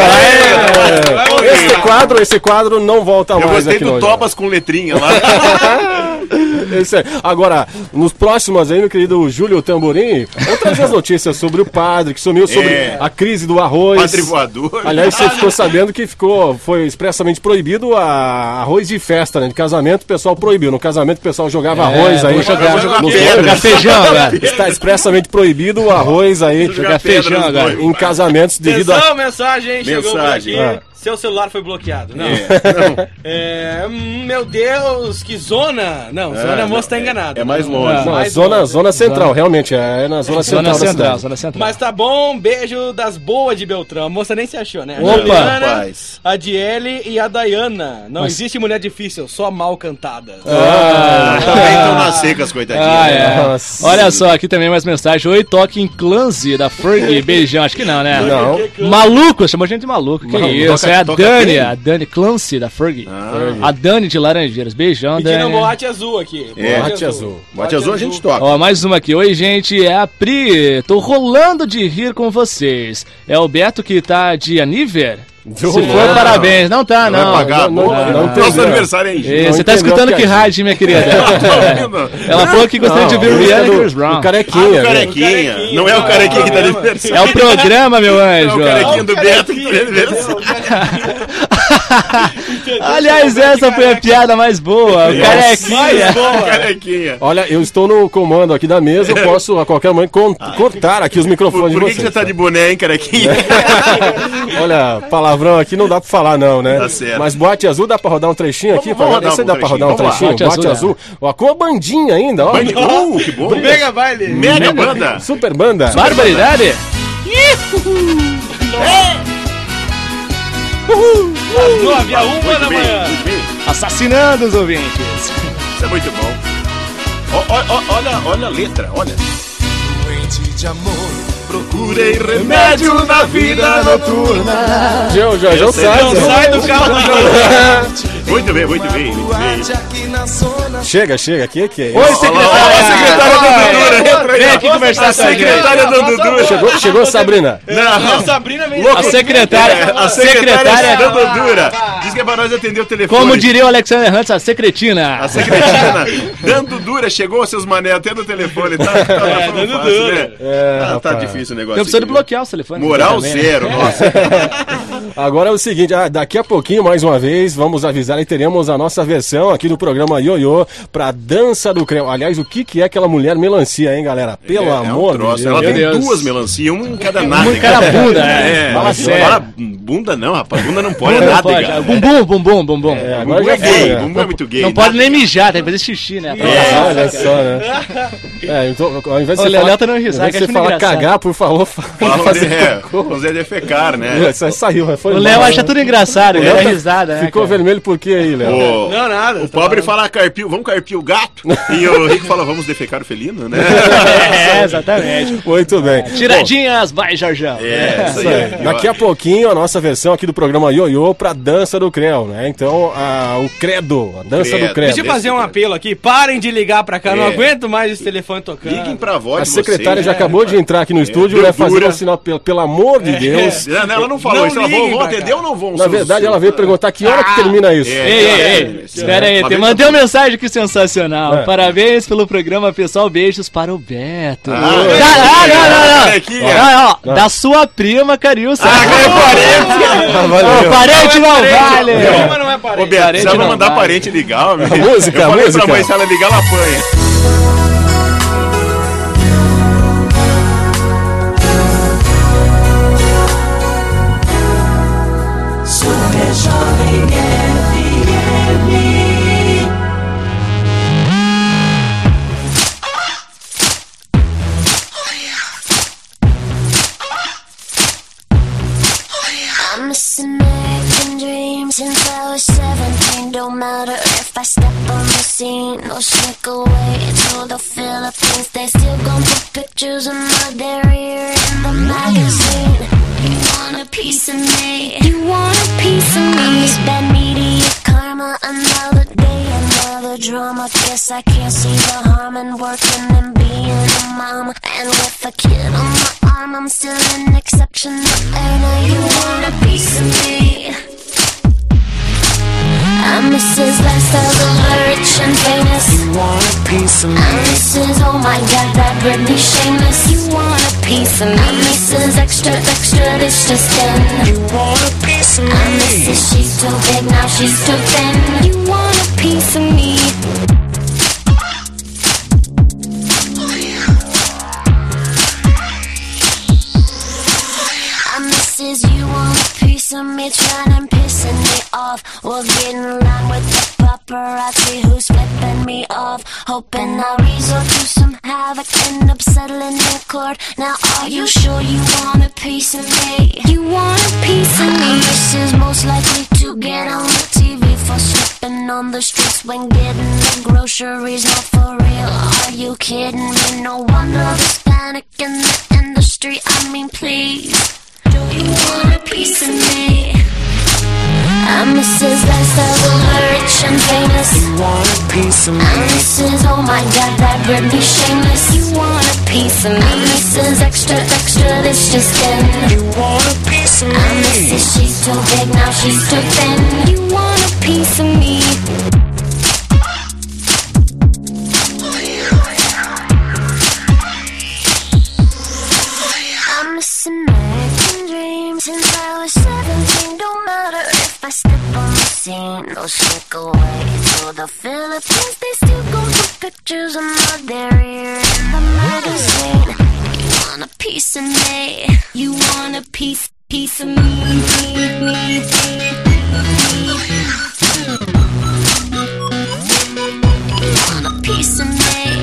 Esse quadro não volta mais. Eu gostei do Tobas com letrinha lá. Agora, nos próximos aí, meu querido Júlio Tamborim, vamos trazer as notícias sobre o padre que sumiu, sobre a crise do arroz. Padre voador. Aliás, você ficou sabendo que foi expressamente proibido arroz de festa, né? De casamento, o pessoal proibiu. No casamento, o pessoal jogava arroz aí. Jogar feijão agora. Está expressamente proibido o arroz aí. Jogar feijão agora. Em casamentos devido a... Mensagem, chegou por aqui. Seu celular foi bloqueado. Não. Meu Deus, que zona. Não, zona moça tá enganado. É mais longe. Zona central, realmente. É na zona central da cidade. Zona central. Mas tá bom, beijo das boas de Beltrão. A moça nem se achou, né? Opa! Juliana, a Diele e a Dayana. Não existe mulher difícil, só mal cantada. Também estão nas secas, coitadinhas. Olha só, aqui também mais mensagem. Oi, toque em Clancy da Fergie. Beijão. Acho que não, né? Não. Maluco, chamou gente de maluco. Que isso? É a Dani Clancy da Fergie. A Dani de Laranjeiras. Beijão, Dani. Pedindo boate azul aqui. Boate azul. Boate azul a gente toca. Ó, mais uma aqui. Oi, gente, é a Pri. Tô rolando de rir com vocês. É o Beto que tá de aniver? Se for, parabéns. Não tá, não. Vai pagar nosso aniversário aí. Você tá escutando que rádio, minha querida? Ela falou que gostaria de ouvir o Rihanna Chris Brown. O carequinha. Não é o carequinha que tá de aniversário. É o programa, meu anjo. É o carequinha do Beto que tá de aniversário. Aliás, essa foi a piada mais boa. O carequinha. Olha, eu estou no comando aqui da mesa, eu posso a qualquer momento cortar aqui os microfones de Por vocês. que você tá de boné, hein, carequinha? Olha, palavrão aqui não dá pra falar não, né? Tá certo. Mas Boate Azul dá pra rodar um trechinho aqui? Vamos rodar Esse um dá pra rodar um trechinho. trechinho? Boate Boate Azul. Ó, com a bandinha ainda, ó. Que bom. Mega baile. Mega banda. Super banda. Barbaridade. Às 9 a 1 da manhã. Muito bem. Assassinando os ouvintes. Isso é muito bom. Olha a letra, olha. Doente de amor, Procurei remédio na vida noturna. João sai. Não sai do carro do João. Muito bem, muito bem. aqui na zona. Chega, aqui que é. Oi, secretária. A secretária da Dudura. Vem aqui conversar com a gente. Secretária da Dudura. Chegou Sabrina. A Sabrina vem. A secretária. A secretária da Dudura. Diz que é pra nós atender o telefone. Como diria o Alexander Hunt, a secretina. A secretina, dando dura, chegou, seus mané, até no telefone, tá dando fácil, dura. né? Tá difícil o negócio. Eu preciso de aqui, bloquear os telefones. Moral também, né? zero, nossa. Agora é o seguinte, daqui a pouquinho, mais uma vez, vamos avisar e teremos a nossa versão aqui do programa Ioiô pra Dança do Creu. Aliás, o que é aquela mulher melancia, hein, galera? Pelo amor de Deus. Ela Meu tem Deus. duas melancias, uma em cada nada. Uma em cada bunda, né? Fala sério. Fala bunda não, rapaz, bunda não pode, Não nada, pode. cara. Bumbum. Agora Bumbum é já foi, gay, né? bumbum é muito gay. Não pode nem mijar, tem que fazer xixi, né? Olha só, né? Então, ao invés de Ô, você Léo tá dando risada, ao invés de que você é falar engraçado. cagar, por favor, O Zé defecar, né? Saiu, foi O mal, Léo né? acha tudo engraçado, ele dá risada, né? Ficou cara? vermelho por quê aí, Léo? Não, nada. O pobre fala vamos carpir o gato. E o rico fala, vamos defecar o felino, né? É, exatamente. Muito bem. Tiradinhas, vai, Jorjão. Isso aí. Daqui a pouquinho a nossa versão aqui do programa Ioiô pra Dança do Creu, né? Então, o Credo, a Dança Credo. do Credo. Deixa eu fazer um apelo aqui. Parem de ligar pra cá. Não aguento mais esse telefone tocando. Liguem pra voz A de secretária vocês, já né? acabou de entrar aqui no estúdio, Deu vai fazer dura. um sinal, pelo amor de Deus. Não, ela não falou Não isso, ela liguem falou, vão pra atender cá. ou não vão? Na verdade, ela veio perguntar que hora que termina isso. Ei, espera aí, Uma te vez mandei uma mensagem aqui sensacional. É. Parabéns pelo programa, pessoal. Beijos para o Beto. Não. Não. Da sua prima, Carilson. Valeu. Parente não vale. Prima não é Ô, parente. Beto, Parente precisava não mandar vale. parente ligar, meu. música, Eu falei música. pra mãe, se ela ligar, ela apanha. Super Jovem FM. I'm missing American dreams since I was 17. Don't matter if I step on the scene or sneak away to the Philippines. They still gon' put pictures of my derriere in the magazine. You want a piece of me? You want a piece of me? I'm this bad media karma. Another day, another drama. Guess I can't see the harm in working and being a mom. And with a kid on my arm, I'm still an exception. Now you want a piece of me? I'm Mrs. Lifestyle, rich and famous. You want a piece of me? I'm Mrs. Oh my God, that Britney Shameless. You want a piece of me? I'm Mrs. Extra, this just in. You want a piece of me? I'm Mrs. She's too big, now she's too thin. You want a piece of me? I'm Mrs. You want a piece of me? Trying and pissing me off. We'll get in line with the paparazzi who's flipping me off. Hoping I'll resort to some havoc, end up settling in court. Now are you sure you want a piece of me? You want a piece of me? This is most likely to get on the TV for slipping on the streets when getting the groceries. Not for real, are you kidding me? No wonder there's panic in the industry. I mean, please, do you want a piece of me? I'm Mrs. Lifestyle, rich and famous. You want a piece of me? I'm Mrs. Oh my God, that Britney Shameless. You want a piece of me? I'm Mrs. Extra, this just in. You want a piece of I'm me? Mrs. She's too big, now she's too thin. You want a piece of me? I'm missing American dreams since I was 17. Don't matter if I step on slick away to the Philippines. They still go to pictures of Mother here in the magazine. You want a piece of me? You want a piece of me? You want a piece of me?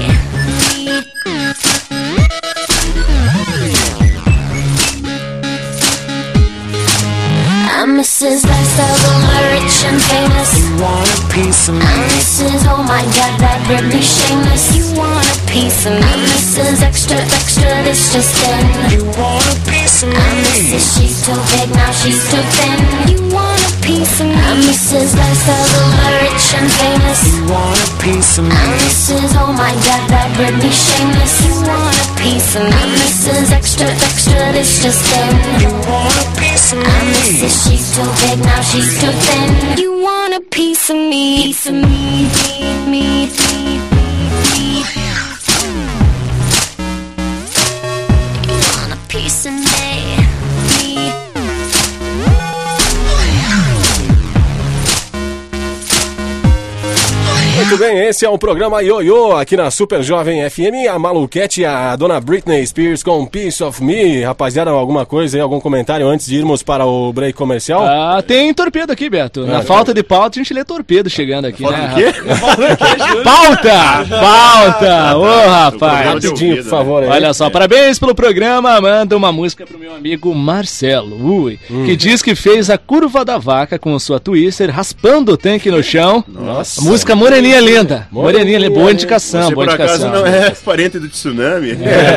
I'm Mrs. Lifestyle, the rich and famous. You want a piece of me? I'm Mrs. Oh my God, that Britney shameless. You want a piece of me? I'm Mrs. Extra, extra, this just in. You want a piece of me? I'm Mrs. She's too big, now she's too thin. You want a piece of me? I'm Mrs. Lifestyle, the rich and famous. You want a piece of me? I'm Mrs. Oh my God, that Britney shameless. You want a piece of me? I'm Mrs. Extra, extra, this just in. You want a piece of me? I'm Mrs. She's too big, now she's too thin. You want a piece of me? Piece of me, me. You want a piece of me? Muito bem, esse é o programa Ioiô aqui na Super Jovem FM. A Maluquete, a dona Britney Spears com Piece of Me. Rapaziada, alguma coisa aí, algum comentário antes de irmos para o break comercial? Ah, tem torpedo aqui, Beto. Na falta de pauta, a gente lê torpedo chegando aqui, né? Pauta! Ô, rapaz. Rapidinho, por favor. Aí. Olha só, parabéns pelo programa. Manda uma música pro meu amigo Marcelo, que diz que fez a curva da vaca com sua Twister, raspando o tanque no chão. Nossa. Música Moreninha Linda. Moreninha Linda. Boa indicação, Você, boa por indicação. acaso, não é parente do tsunami?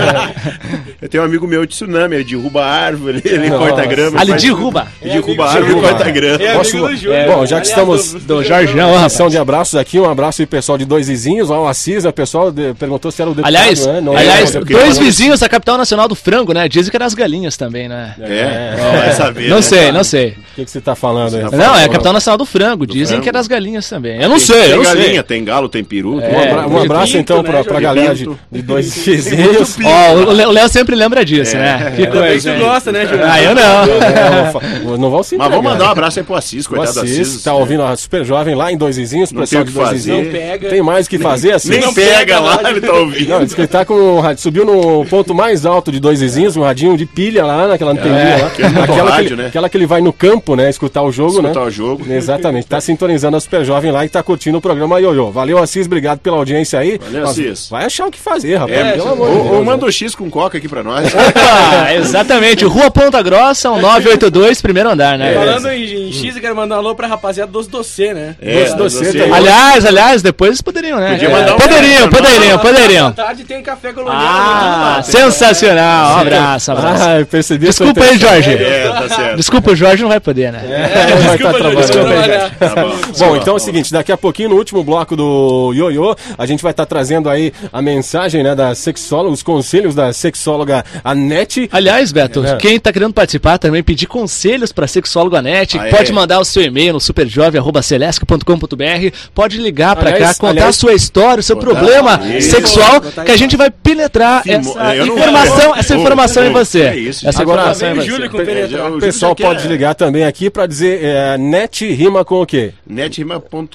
Eu tenho um amigo meu de tsunami, ele derruba árvore, ele corta grama. Ali derruba. Derruba árvore e corta grama. Bom, já que estamos do Jorjão, ó, sessão de abraços aqui, um abraço aí pessoal de Dois Vizinhos, ó, o Assis, o pessoal perguntou se era o deputado, Aliás, né? Dois vizinhos da capital nacional do frango, né? Dizem que era as galinhas também, né? Vai saber. Não né? sei, não sei. O que você tá falando aí? Não, é a capital nacional do frango. Dizem frango. que era as galinhas também. Eu não sei, Tem eu não galinha, sei. tem galo, tem peru. Um abraço Pinto, então né, pra galera de Dois Vizinhos. Ó, o Léo sempre lembra disso, né? Que coisa. Tu gosta, né, Júlio? Ah, eu não. Não vão se Mas entregar. vamos mandar um abraço aí pro Assis, O coitado do Assis, Assis. tá ouvindo a Super Jovem lá em Dois Vizinhos, Não pessoal tem o de que Dois fazer. Vizinhos. Não pega. Tem mais o que fazer, assim? Nem pega lá, ele tá ouvindo. Não, diz que ele tá com subiu no ponto mais alto de Dois Vizinhos, um radinho de pilha lá, naquela anteninha lá. Aquela que ele vai no campo, né, escutar o jogo, Escutar o jogo. Exatamente, tá sintonizando a Super Jovem lá e tá curtindo o programa Ioiô. Valeu, Assis, obrigado pela audiência aí. Valeu, Assis. Vai achar o que fazer, rapaz, pelo amor de Deus. Ou manda o X com coca aqui pra nós. Opa, exatamente. Rua Ponta Grossa, 982, primeiro andar, né? Falando em X, eu quero mandar um alô pra rapaziada dos doce, né? Doce também. Aliás, depois eles poderiam, né? Podia mandar um Poderiam. À tarde tem café colonial. Ah, sensacional. Um abraço. Ah, eu percebi. Desculpa aí, Jorge. Tá certo. Desculpa, o Jorge não vai poder, né? Vai estar trabalhando. Tá bom. Bom, então é o seguinte, daqui a pouquinho, no último bloco do Ioiô, a gente vai estar trazendo aí a mensagem, né, da sexóloga, os conselhos da sexóloga Anete. Aliás, Beto, quem tá querendo participar também, pedir conselhos pra sexóloga Anete, pode mandar o seu e-mail no superjovem@celesc.com.br, pode ligar pra cá, contar a sua história, o seu problema sexual, que a gente vai penetrar essa informação em você. Essa informação em você. O pessoal pode ligar também aqui pra dizer net rima com o quê? Netrima.com.br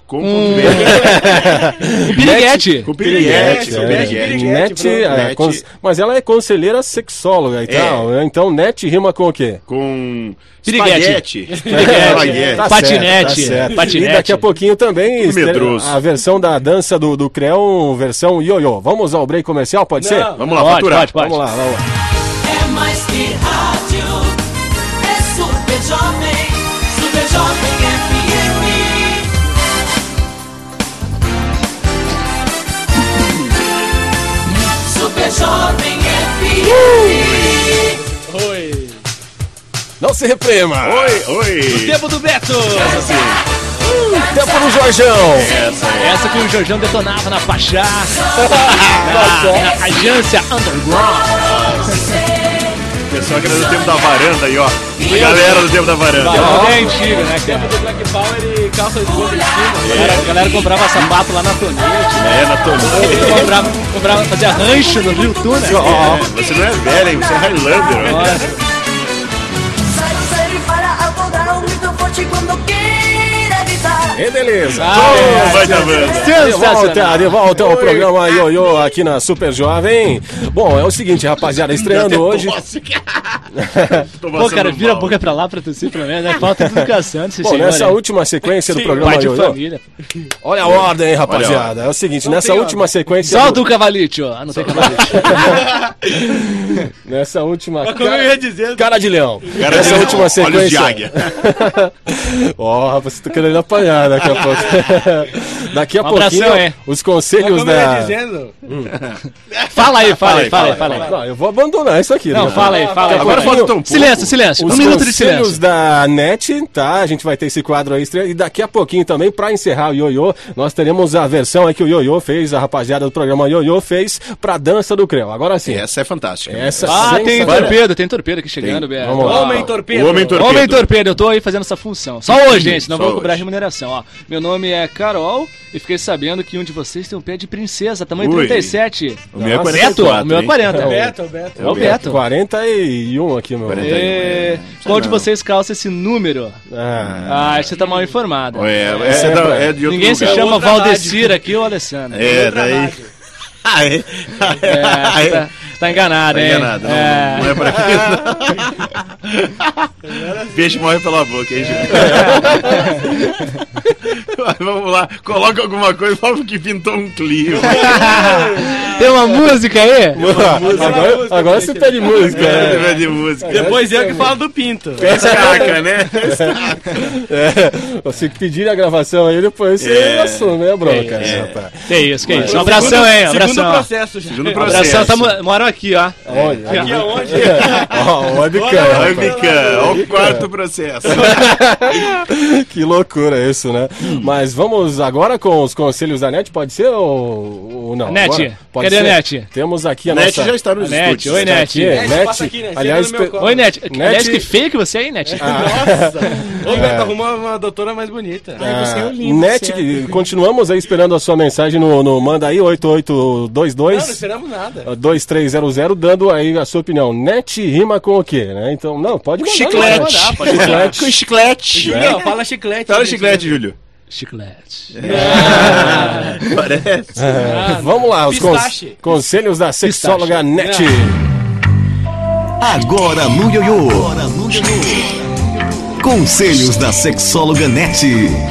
Piriguete. Com piriguete. Mas ela é conselheira sexóloga e tal, né? Então net rima com o quê? Com Piriguete. Espaguete. Tá Patinete. certo. E Patinete. daqui a pouquinho também medroso. a versão da dança do Creon, versão Ioiô. Vamos ao break comercial, pode ser? Vamos lá, faturar. Pode. Vamos lá. É mais que rádio, é Super Jovem, Super Jovem FM. Super Jovem FM. Oi. Não se reprima. Oi. Tempo do Beto. Tempo do Jorjão. Essa que o Jorjão detonava na Pachá, na agência Underground. Pessoal que era do tempo da varanda aí, ó. A galera do tempo da varanda. É antigo, né? Tempo do Black Power e calça de gol em cima. A galera comprava sapato lá na Tonete, né? Na tonete. Comprava, fazia rancho no Rio Tuna. Você não é velho, hein? Você é Highlander. Ó. Para acordar un grito forte cuando quiera gritar. E beleza. Vai da banda. De volta ao programa Ioiô aqui na Super Jovem. Bom, é o seguinte, rapaziada, estreando hoje. Pô, cara, vira a boca pra lá pra tossir pra mim, né? Falta de educação desse Bom, senhor, nessa né? última sequência do programa Pai de Ioiô. família. Olha a ordem, hein, rapaziada. É o seguinte, nessa última sequência. Solta o cavalite, ó. Ah, não tem cavalite. Nessa última. Mas como eu ia dizer... Cara de leão. Cara Nessa de última olhos de sequência. águia. Ó, rapaz, você tá querendo apanhar daqui a pouco. Daqui a Um abração, pouquinho, hein? os conselhos Como eu ia da. dizendo... Fala aí. Não, eu vou abandonar isso aqui. Não, né? fala aí. Agora falta um pouco. Silêncio. Os Um minuto de conselhos silêncio. da NET, tá? A gente vai ter esse quadro aí estreando. E daqui a pouquinho também, pra encerrar o Ioiô, nós teremos a versão aí que o Ioiô fez, a rapaziada do programa Ioiô fez pra dança do Creu. Agora sim. Essa é fantástica. Essa Tem sensacional. torpedo aqui chegando, Beto. Vamos lá. Homem torpedo. O Homem Torpedo. Homem torpedo, eu tô aí fazendo essa função. Só hoje, gente, não Só vou hoje. cobrar remuneração, ó. Meu nome é Carol e fiquei sabendo que um de vocês tem um pé de princesa, tamanho Ui. 37. O meu é Nossa. 44. Beto, o meu é 40. hein? Beto. É o Beto. 41 aqui, meu. 41. Qual de vocês calça esse número? Ah, você tá mal informado. É de outro Ninguém se lugar. chama outra Valdecir aqui ou Alessandro. É, daí... Você tá enganado, hein? Enganado, não é pra aqui. Peixe morre pela boca, hein, Júlio? Vamos lá, coloca alguma coisa, fala que pintou um Clio. Tem uma música aí? agora você pede música. É de música. Depois eu que falo do pinto. Pescaca, né? Se pedir a gravação aí, depois você assume a bronca. né, rapaz? Que isso. Um abração, hein? Segundo Abração. processo já. Segundo Abração, processo. moram aqui, ó. Olha, Aqui aonde? ó, o webcam. Vai rapaz. ficar, ó o quarto processo. Que loucura isso, né? Mas vamos agora com os conselhos da NET, pode ser ou não? NET, Agora, pode cadê a ser? NET? Temos aqui a Net nossa... já está nos NET, estúdios. oi, NET. Aqui, passa aqui, né? aliás, Chega no meu colo. Oi, Net. Aliás, Net- que feio que você é, hein, Net? Nossa. Ô, Beto, arrumou uma doutora mais bonita. você é lindo, NET, continuamos aí esperando a sua mensagem no manda aí, Não 8822 esperamos nada. 2300, dando aí a sua opinião. NET rima com o quê, né? Então, não, pode mandar. Chiclete. Chiclete. Com chiclete. Não, fala chiclete. Fala chiclete, Júlio. Chiclete. Parece. Vamos lá, os Pistache. conselhos da sexóloga NET. Agora no Ioiô. Conselhos da sexóloga NET.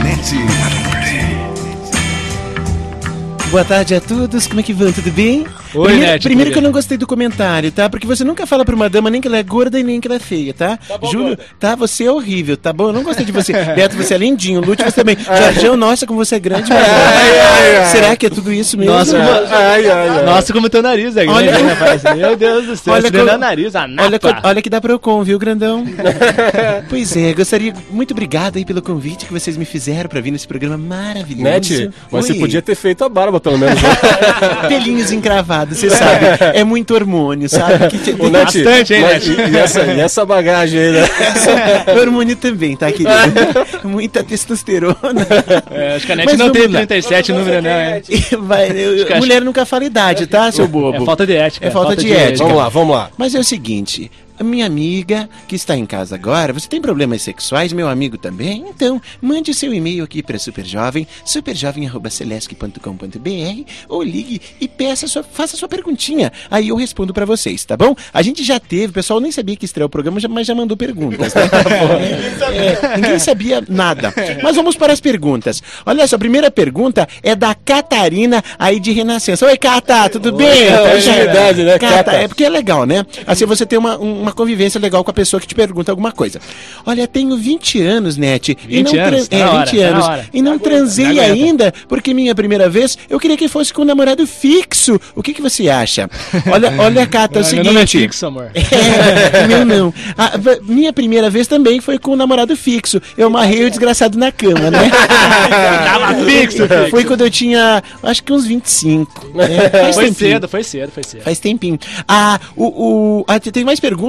Boa tarde a todos, como é que vão? Tudo bem? Oi, primeiro, Net, primeiro tudo que eu bem? não gostei do comentário, tá? Porque você nunca fala pra uma dama nem que ela é gorda e nem que ela é feia, tá? Júlio, tá? Você é horrível, tá bom? Eu não gostei de você. Beto, você é lindinho. Lúcio, você também. Jorjão, nossa, como você é grande. Será que é tudo isso mesmo? Nossa, Nossa, como teu nariz é grande, Olha- hein, rapaz? Meu Deus do céu, Olha tirando como- o nariz, a Olha, napa. olha que dá Procon, viu, grandão? Pois é, gostaria... Muito obrigado aí pelo convite que vocês me fizeram pra vir nesse programa maravilhoso. NET, mas você Oi. podia ter feito a barba, pelo menos. Né? Pelinhos encravados, você sabe. É muito hormônio, sabe? Que O NET, Bastante, hein, mas NET? e essa bagagem aí, né? Hormônio também, tá, querido? Muita testosterona. Acho que a NET Mas não tem vamos lá. 37 número, não, é? Vai, mulher nunca fala idade, tá, seu bobo? É falta de ética. É falta de ética. Vamos lá. Mas é o seguinte, a minha amiga que está em casa agora, você tem problemas sexuais, meu amigo também? Então, mande seu e-mail aqui para Superjovem, superjovem@celesc.com.br ou ligue e faça sua perguntinha. Aí eu respondo para vocês, tá bom? A gente já teve, o pessoal nem sabia que estreou o programa, mas já mandou perguntas, né? Ninguém sabia nada. Mas vamos para as perguntas. Olha só, a primeira pergunta é da Catarina aí de Renascença. Oi, Cata, tudo bem? agilidade, né, Cata? Cata? É porque é legal, né? Assim você tem uma convivência legal com a pessoa que te pergunta alguma coisa. Olha, tenho 20 anos, Net. 20 anos? Tá na hora, 20 tá na anos. hora. E não transei ainda, porque minha primeira vez eu queria que fosse com um namorado fixo. O que você acha? Olha, Cata, é o Meu nome é seguinte. fixo, amor. Meu não. Minha primeira vez também foi com um namorado fixo. Eu amarrei o desgraçado na cama, né? Tava fixo, filho. Foi quando eu tinha, acho que uns 25. Faz Foi tempinho. cedo. Faz tempinho. Tem mais perguntas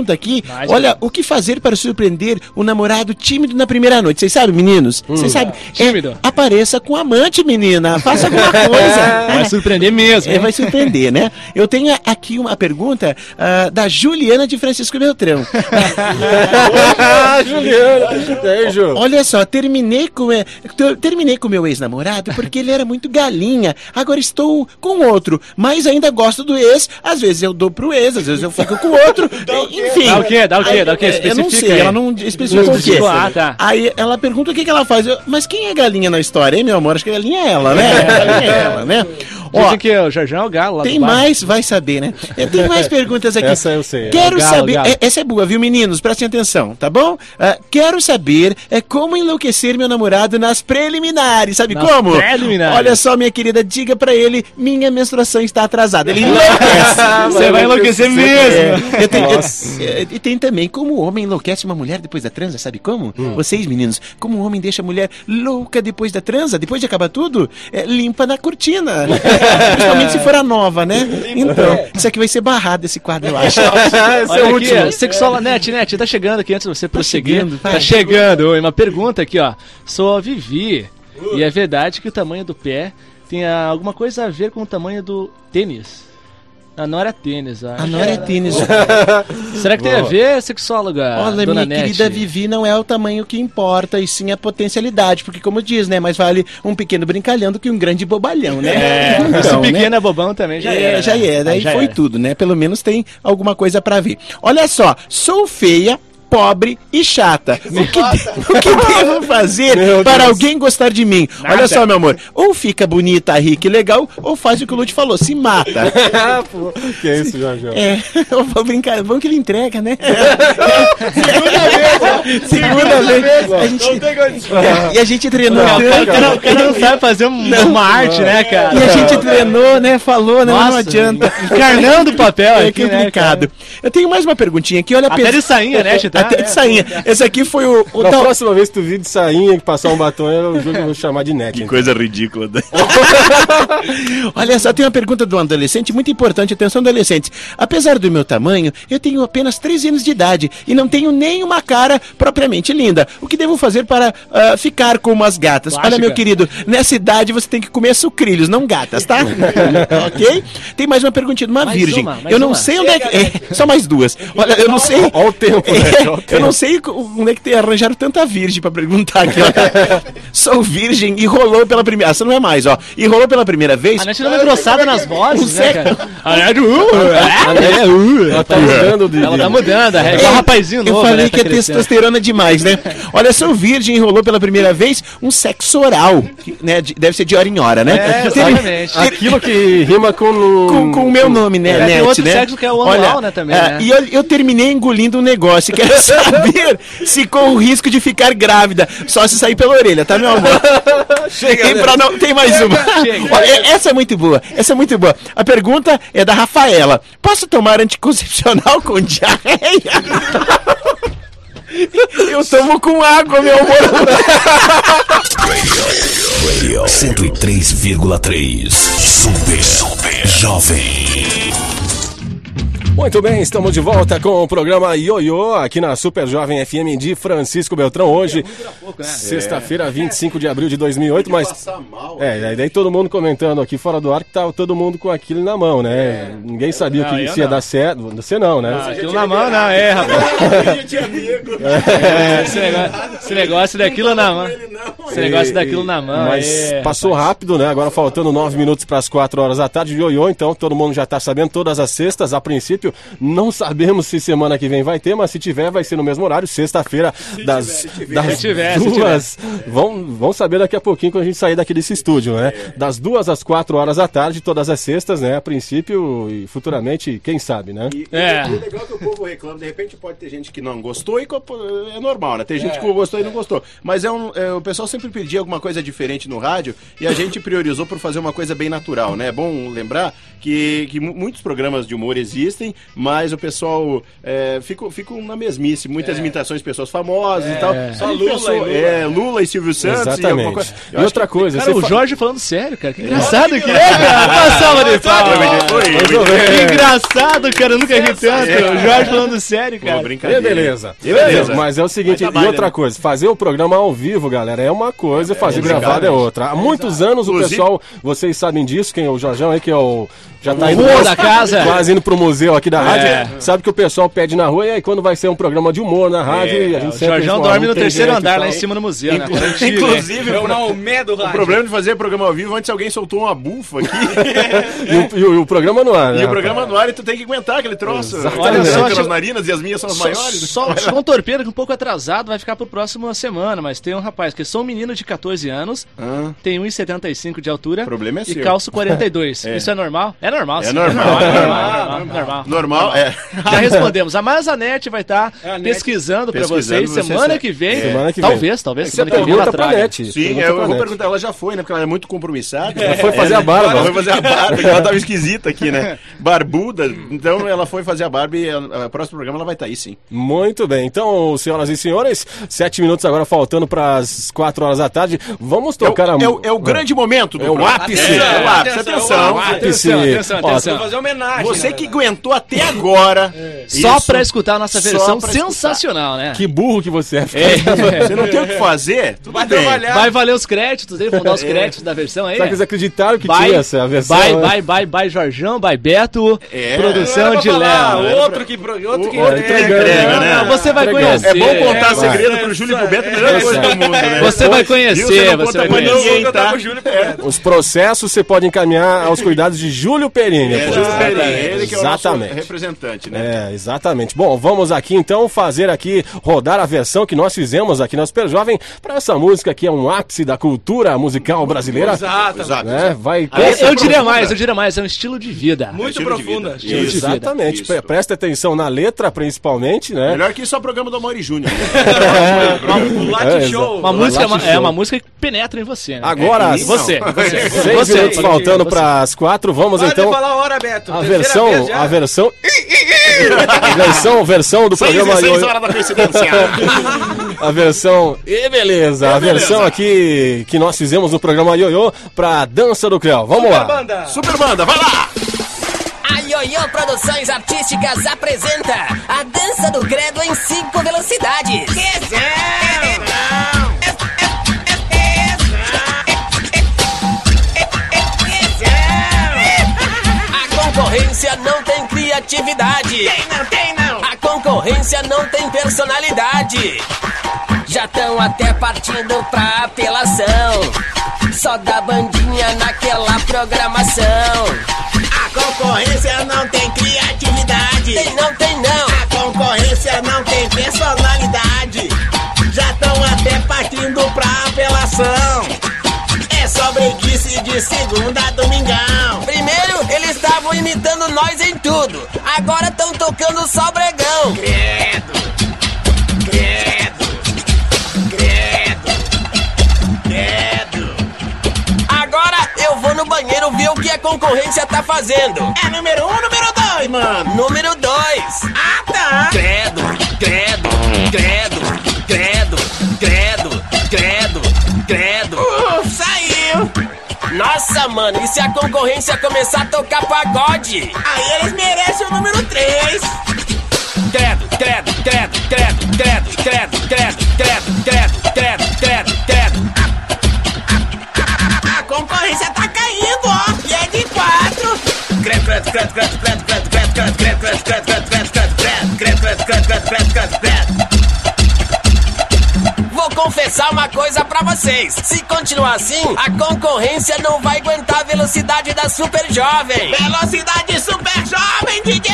pergunta aqui. Olha, o que fazer para surpreender o namorado tímido na primeira noite? Vocês sabem, meninos? Vocês sabem? Tímido. Apareça com amante, menina. Faça alguma coisa. Vai surpreender mesmo. Vai surpreender, né? Eu tenho aqui uma pergunta da Juliana de Francisco Beltrão. Juliana. E aí, Ju? Olha só, terminei com meu ex-namorado porque ele era muito galinha. Agora estou com outro, mas ainda gosto do ex. Às vezes eu dou pro ex, às vezes eu fico com o outro. Enfim. Dá o quê? Eu não sei, ela não especificou o quê. Tá. Aí ela pergunta o que ela faz. Mas quem é galinha na história, hein, meu amor? Acho que a galinha é ela, né? Galinha é ela, né? Dizem que o Jardim é o galo lá tem do mais, vai saber, né? Tem mais perguntas aqui. Essa eu sei. Quero galo, saber. galo. Essa é boa, viu, meninos? Prestem atenção, tá bom? Quero saber como enlouquecer meu namorado nas preliminares. Sabe como? Preliminares. Olha só, minha querida, diga pra ele: minha menstruação está atrasada. Ele enlouquece. Você vai enlouquecer mesmo. E tem também como o homem enlouquece uma mulher depois da transa. Sabe como? Vocês, meninos, como o homem deixa a mulher louca depois da transa, depois de acabar tudo, limpa na cortina. Principalmente se for a nova, né? Então, isso aqui vai ser barrado, esse quadro, eu acho. Olha aqui, Sexola Net, tá chegando aqui antes de você prosseguir. Tá chegando. Uma pergunta aqui, ó. Sou a Vivi. E é verdade que o tamanho do pé tem alguma coisa a ver com o tamanho do tênis? Não era tênis, acho. Não era tênis. Será que tem a ver, sexóloga? Olha, Dona minha Nete? querida Vivi, não é o tamanho que importa, e sim a potencialidade. Porque, como diz, né? Mais vale um pequeno brincalhão do que um grande bobalhão, né? Então, esse pequeno é bobão também já era. Já é, daí foi tudo, né? Pelo menos tem alguma coisa pra ver. Olha só, sou feia, pobre e chata. O que devo fazer para alguém gostar de mim? Nada. Olha só, meu amor. Ou fica bonita, rica e legal, ou faz o que o Lute falou, se mata. Que é isso, Jorge? Eu vou brincar, vamos que ele entrega, né? Segunda vez. E a gente treinou. O cara não sabe fazer uma arte, né, cara? E a gente treinou, né? Falou, né? Mas não adianta. Encarnando o papel aqui, É complicado. Eu tenho mais uma perguntinha aqui. Olha, até de sainha, né, Chitão? Até de sainha. Esse aqui foi o Na próxima vez que tu vir de sainha, que passar um batom, eu juro que eu vou chamar de net. Que coisa ridícula. Olha só, tem uma pergunta do adolescente muito importante. Atenção, adolescentes. Apesar do meu tamanho, eu tenho apenas 13 anos de idade e não tenho nenhuma cara propriamente linda. O que devo fazer para ficar como as gatas? Plástica. Olha, meu querido, nessa idade você tem que comer sucrilhos, não gatas, tá? Ok? Tem mais uma perguntinha de uma virgem. Eu não sei onde é que... só mais duas. Olha, eu não sei... Olha o tempo, né? Eu não sei onde é que arranjaram tanta virgem pra perguntar aqui, ó. Sou virgem e rolou pela primeira... Essa não é mais, ó. E rolou pela primeira vez... A Nete deu uma engrossada nas vozes, né, cara? Ela tá mudando. Ela tá mudando, é igual rapazinho novo, Eu falei né? que é testosterona demais, né? Olha, sou virgem e rolou pela primeira vez um sexo oral, né? Deve ser de hora em hora, né? Exatamente. Aquilo que rima com o meu nome, né? Tem Net, outro né? sexo que é o anual, né, também, né? E eu terminei engolindo um negócio. Quero saber se com o risco de ficar grávida. Só se sair pela orelha, tá, meu amor? Chega, tem mais uma. Olha, essa é muito boa. Essa é muito boa. A pergunta é da Rafaela. Posso tomar anticoncepcional com diarreia? Eu tomo com água, meu amor. Radio 103,3 Super Jovem. Muito bem, estamos de volta com o programa Ioiô aqui na Super Jovem FM de Francisco Beltrão. Hoje, sexta-feira, 25 de abril de 2008, mas... daí todo mundo comentando aqui fora do ar que tava todo mundo com aquilo na mão, né? Ninguém sabia que isso ia dar certo. Você não, né? Aquilo na mão não, rapaz. Esse negócio daquilo na mão. Esse negócio daquilo na mão. Mas passou rápido, né? Agora faltando 9 minutos para as 4 horas da tarde. Ioiô, então, todo mundo já tá sabendo, todas as sextas, a princípio. Não sabemos se semana que vem vai ter, mas se tiver, vai ser no mesmo horário, sexta-feira, das duas. Vão saber daqui a pouquinho quando a gente sair daqui desse estúdio, né? Das 2 às 4 horas da tarde, todas as sextas, né? A princípio e futuramente, quem sabe, né? E o legal é que o povo reclama, de repente pode ter gente que não gostou e é normal, né? Tem gente que gostou e não gostou. Mas o pessoal sempre pedia alguma coisa diferente no rádio e a gente priorizou por fazer uma coisa bem natural, né? É bom lembrar que muitos programas de humor existem, mas o pessoal fica na mesmice. Muitas imitações de pessoas famosas e tal. Só Lula e Silvio Santos. Exatamente. E outra coisa... Cara, o Jorge falando sério, cara. Que engraçado que é, cara. Uma salva de palmas. Que engraçado, cara. Eu nunca ri tanto. O Jorge falando sério, cara. Brincadeira. Beleza. Beleza. Mas é o seguinte, e outra coisa, fazer o programa ao vivo, galera, é uma coisa, fazer gravado é outra. Há muitos anos o pessoal, vocês sabem disso, quem é o Jorjão aí, que é o... Já tá indo da casa. Quase indo pro museu aqui da rádio. Sabe que o pessoal pede na rua, e aí quando vai ser um programa de humor na rádio, e a gente o Jorjão dorme no terceiro andar, lá em cima no museu, né? Inclusive, É o Maomé do rádio. o problema de fazer programa ao vivo, antes alguém soltou uma bufa aqui. e o programa no ar, né? E o programa no ar, e tu tem que aguentar aquele troço. Olha só, pelas narinas, e as minhas são as maiores. Só um torpedo que um pouco atrasado, vai ficar pro próximo semana, mas tem um rapaz que é só um menino de 14 anos, tem 1,75 de altura. O problema é e seu. calço 42. Isso é normal? É normal, sim. É normal. Normal. Já respondemos. A Mazanete vai estar pesquisando pra vocês semana que vem. Talvez semana que vem ela traga. Sim, eu vou perguntar, ela já foi, né? Porque ela é muito compromissada. Ela foi fazer a barba. Ela foi fazer a barba, ela tava esquisita aqui, né? Barbuda. Então ela foi fazer a barba e o próximo programa ela vai estar aí, sim. Muito bem. Então, senhoras e senhores, 7 minutos agora faltando para as 4 horas da tarde. Vamos tocar a música. É o grande momento do o ápice. Atenção. Atenção. Fazer homenagem. Você que aguentou até agora. Só pra escutar a nossa versão sensacional, né? Que burro que você é. Você não tem o que fazer? Tudo Vai bem. trabalhar. Vai valer os créditos, eles vão dar os créditos da versão aí. Será que eles acreditaram que tinha essa versão? Vai, Jorjão, vai, Beto. Produção de Léo. Outro que entrega, né? Você vai conhecer. É bom contar segredo pro Júlio e pro Beto, a melhor coisa do mundo, né? Você vai conhecer, você vai conhecer. Ninguém, tá? Os processos você pode encaminhar aos cuidados de Júlio Perini. Ele que é o nosso Exatamente. representante, né? Exatamente. Bom, vamos aqui então fazer aqui, rodar a versão que nós fizemos aqui na Super Jovem para essa música que é um ápice da cultura musical brasileira. Exato. Né? Vai... Eu diria mais, é um estilo de vida. Muito profunda. Exatamente. Presta atenção na letra, principalmente, né? Melhor que só programa do Amaury Júnior. O Latte Show. Uma música que penetra em você, né? Agora, você. 6 minutos faltando para as 4, vamos Pode então... falar a hora, Beto. A versão do programa... 6 horas da coincidência. A versão... beleza. A versão aqui que nós fizemos no programa Ioiô pra Dança do Creu. Vamos lá. Super Banda, vai lá. A Ioiô Produções Artísticas apresenta a Dança do Credo em 5 velocidades. A concorrência não tem criatividade. Tem não. A concorrência não tem personalidade. Já tão até partindo pra apelação. Só da bandinha naquela programação. A concorrência não tem criatividade. Tem não. A concorrência não tem personalidade. Já tão até partindo pra apelação. É só breguice de segunda a domingão. Primeiro eles estavam imitando nós em tudo. Agora tão tocando só bregão. Credo. Agora eu vou no banheiro ver o que a concorrência tá fazendo. É número 1 ou número 2, mano? Número 2. Ah, tá. Credo. Saiu. Nossa, mano, e se a concorrência começar a tocar pagode? Aí eles merecem o número 3. Credo. A concorrência tá caindo, ó. E é de 4. Vou confessar uma coisa pra vocês. Se continuar assim, a concorrência não vai aguentar a velocidade da Super Jovem. Velocidade Super Jovem, DJ!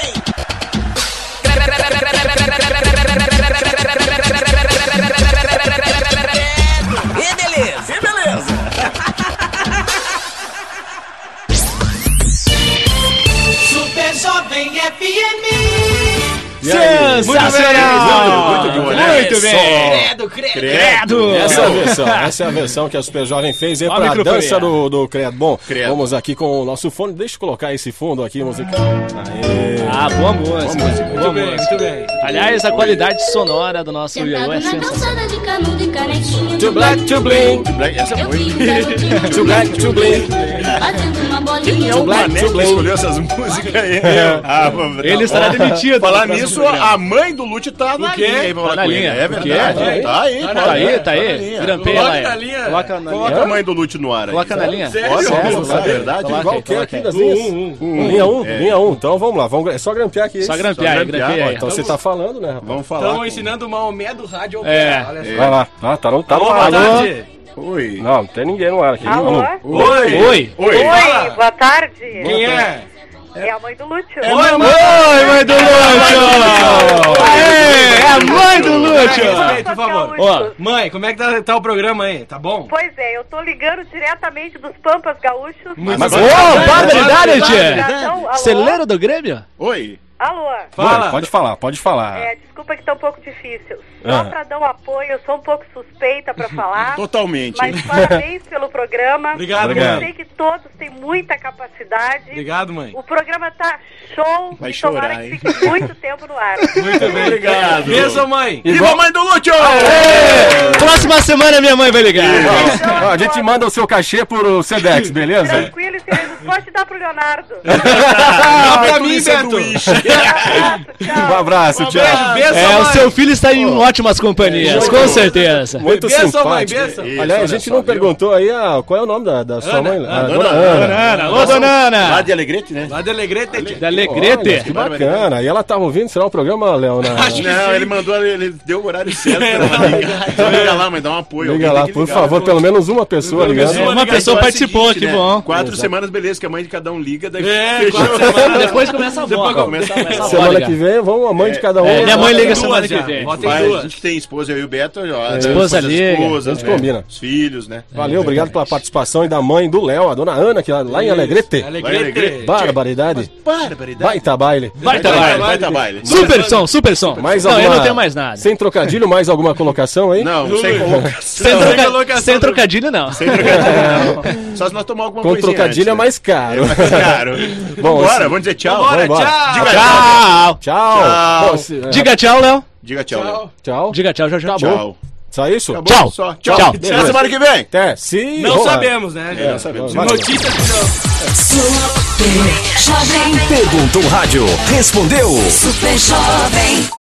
E beleza. Super Jovem FM. Sensacional! Muito bem! Credo! Essa é a versão que a Super Jovem fez aí pra Dança do Credo. Bom, vamos aqui com o nosso fone. Deixa eu colocar esse fundo aqui musical. Aê! Boa música. Muito bem. Aliás, a qualidade sonora do nosso Ioiô é sensacional. Too black to blink. Essa foi. Too black to blink. batendo uma bolinha. Quem é o Mané que escolheu essas músicas aí? Ele estará demitido. Falar nisso, a mãe do Lute tá na linha aí. Tá na linha. É verdade. Tá aí. Grampeia lá. Coloca na linha. Coloca a mãe do Lute no ar aí. Coloca na linha. Olha, é verdade. Qual que é aqui das linhas? Linha 1. Então vamos lá. É só grampear aqui. Só grampear. Então você tá falando, né, rapaz? Vamos falar. Estão ensinando o Maomé do rádio ao Vai lá. Tá no ar. Boa tarde. Oi. Não tem ninguém no ar aqui. Alô? Oi. Boa tarde. Quem é? É a mãe do Lúcio. Oi, mãe do Lúcio! Aê, é a mãe do Lúcio! Respeito, por favor. Ó, mãe, como é que tá o programa aí? Tá bom? Pois é, eu tô ligando diretamente dos Pampas Gaúchos. Barbaridade, tia! Celeiro do Grêmio? Oi. Alô? Fala. Pode falar. Desculpa que tá um pouco difícil. Só pra dar um apoio, eu sou um pouco suspeita pra falar. Totalmente. Mas parabéns pelo programa. Obrigado, eu mãe. sei que todos têm muita capacidade. Obrigado, mãe. O programa tá show. Vai e tomara chorar, que fique muito tempo no ar. Muito bem. Obrigado. Beijo, mãe. Viva a mãe do Lúcio! Próxima semana minha mãe vai ligar. A gente manda o seu cachê por Sedex, beleza? Tranquilo e sereno. Pode dar pro Leonardo. Pra mim, Beto. Um abraço, tchau. O seu filho está em ótimas companhias, com certeza. Muito Benção, mãe, simpático. benção. Aliás, a gente não perguntou aí qual é o nome da sua mãe. Dona Ana. Ô, dona Ana. Lá de Alegrete, né? Lá de Alegrete. Da Alegrete. Olha, que bacana. E ela tava ouvindo, será um programa, Léo? Não, ele mandou, ele deu o horário certo pra ela ligar. Então liga lá, mãe, dá um apoio. Liga lá, por favor, pelo menos uma pessoa ligando. Uma pessoa participou, que bom. 4 semanas, beleza, que a mãe de cada um liga. Daí Depois começa a avó. Semana que vem, vamos a mãe de cada um. Minha mãe liga semana que vem. A gente tem esposa, eu e o Beto. Esposa liga. A gente combina. Os filhos, né? Valeu, obrigado pela participação e da mãe do Léo, a dona Ana, que lá em Alegrete. Barbaridade. Baita baile. Baita baile. Super som. Mais Não, eu alguma... não tenho mais nada. Sem trocadilho, mais alguma colocação aí? Não, sem colocação. Sem trocadilho, não. Sem trocadilho. Só se nós tomar alguma coisa. Com trocadilho é mais caro. Bom, bora, vamos dizer tchau. Vamos embora. Tchau. Diga tchau, Léo. Diga tchau, Léo. Tchau. Diga tchau, já. Tchau. Só isso? Tchau. Tchau. Até semana que vem. Até. Sim. Não sabemos, né? Não sabemos. Notícias Super Jovem. Perguntou rádio. Respondeu. Super Jovem.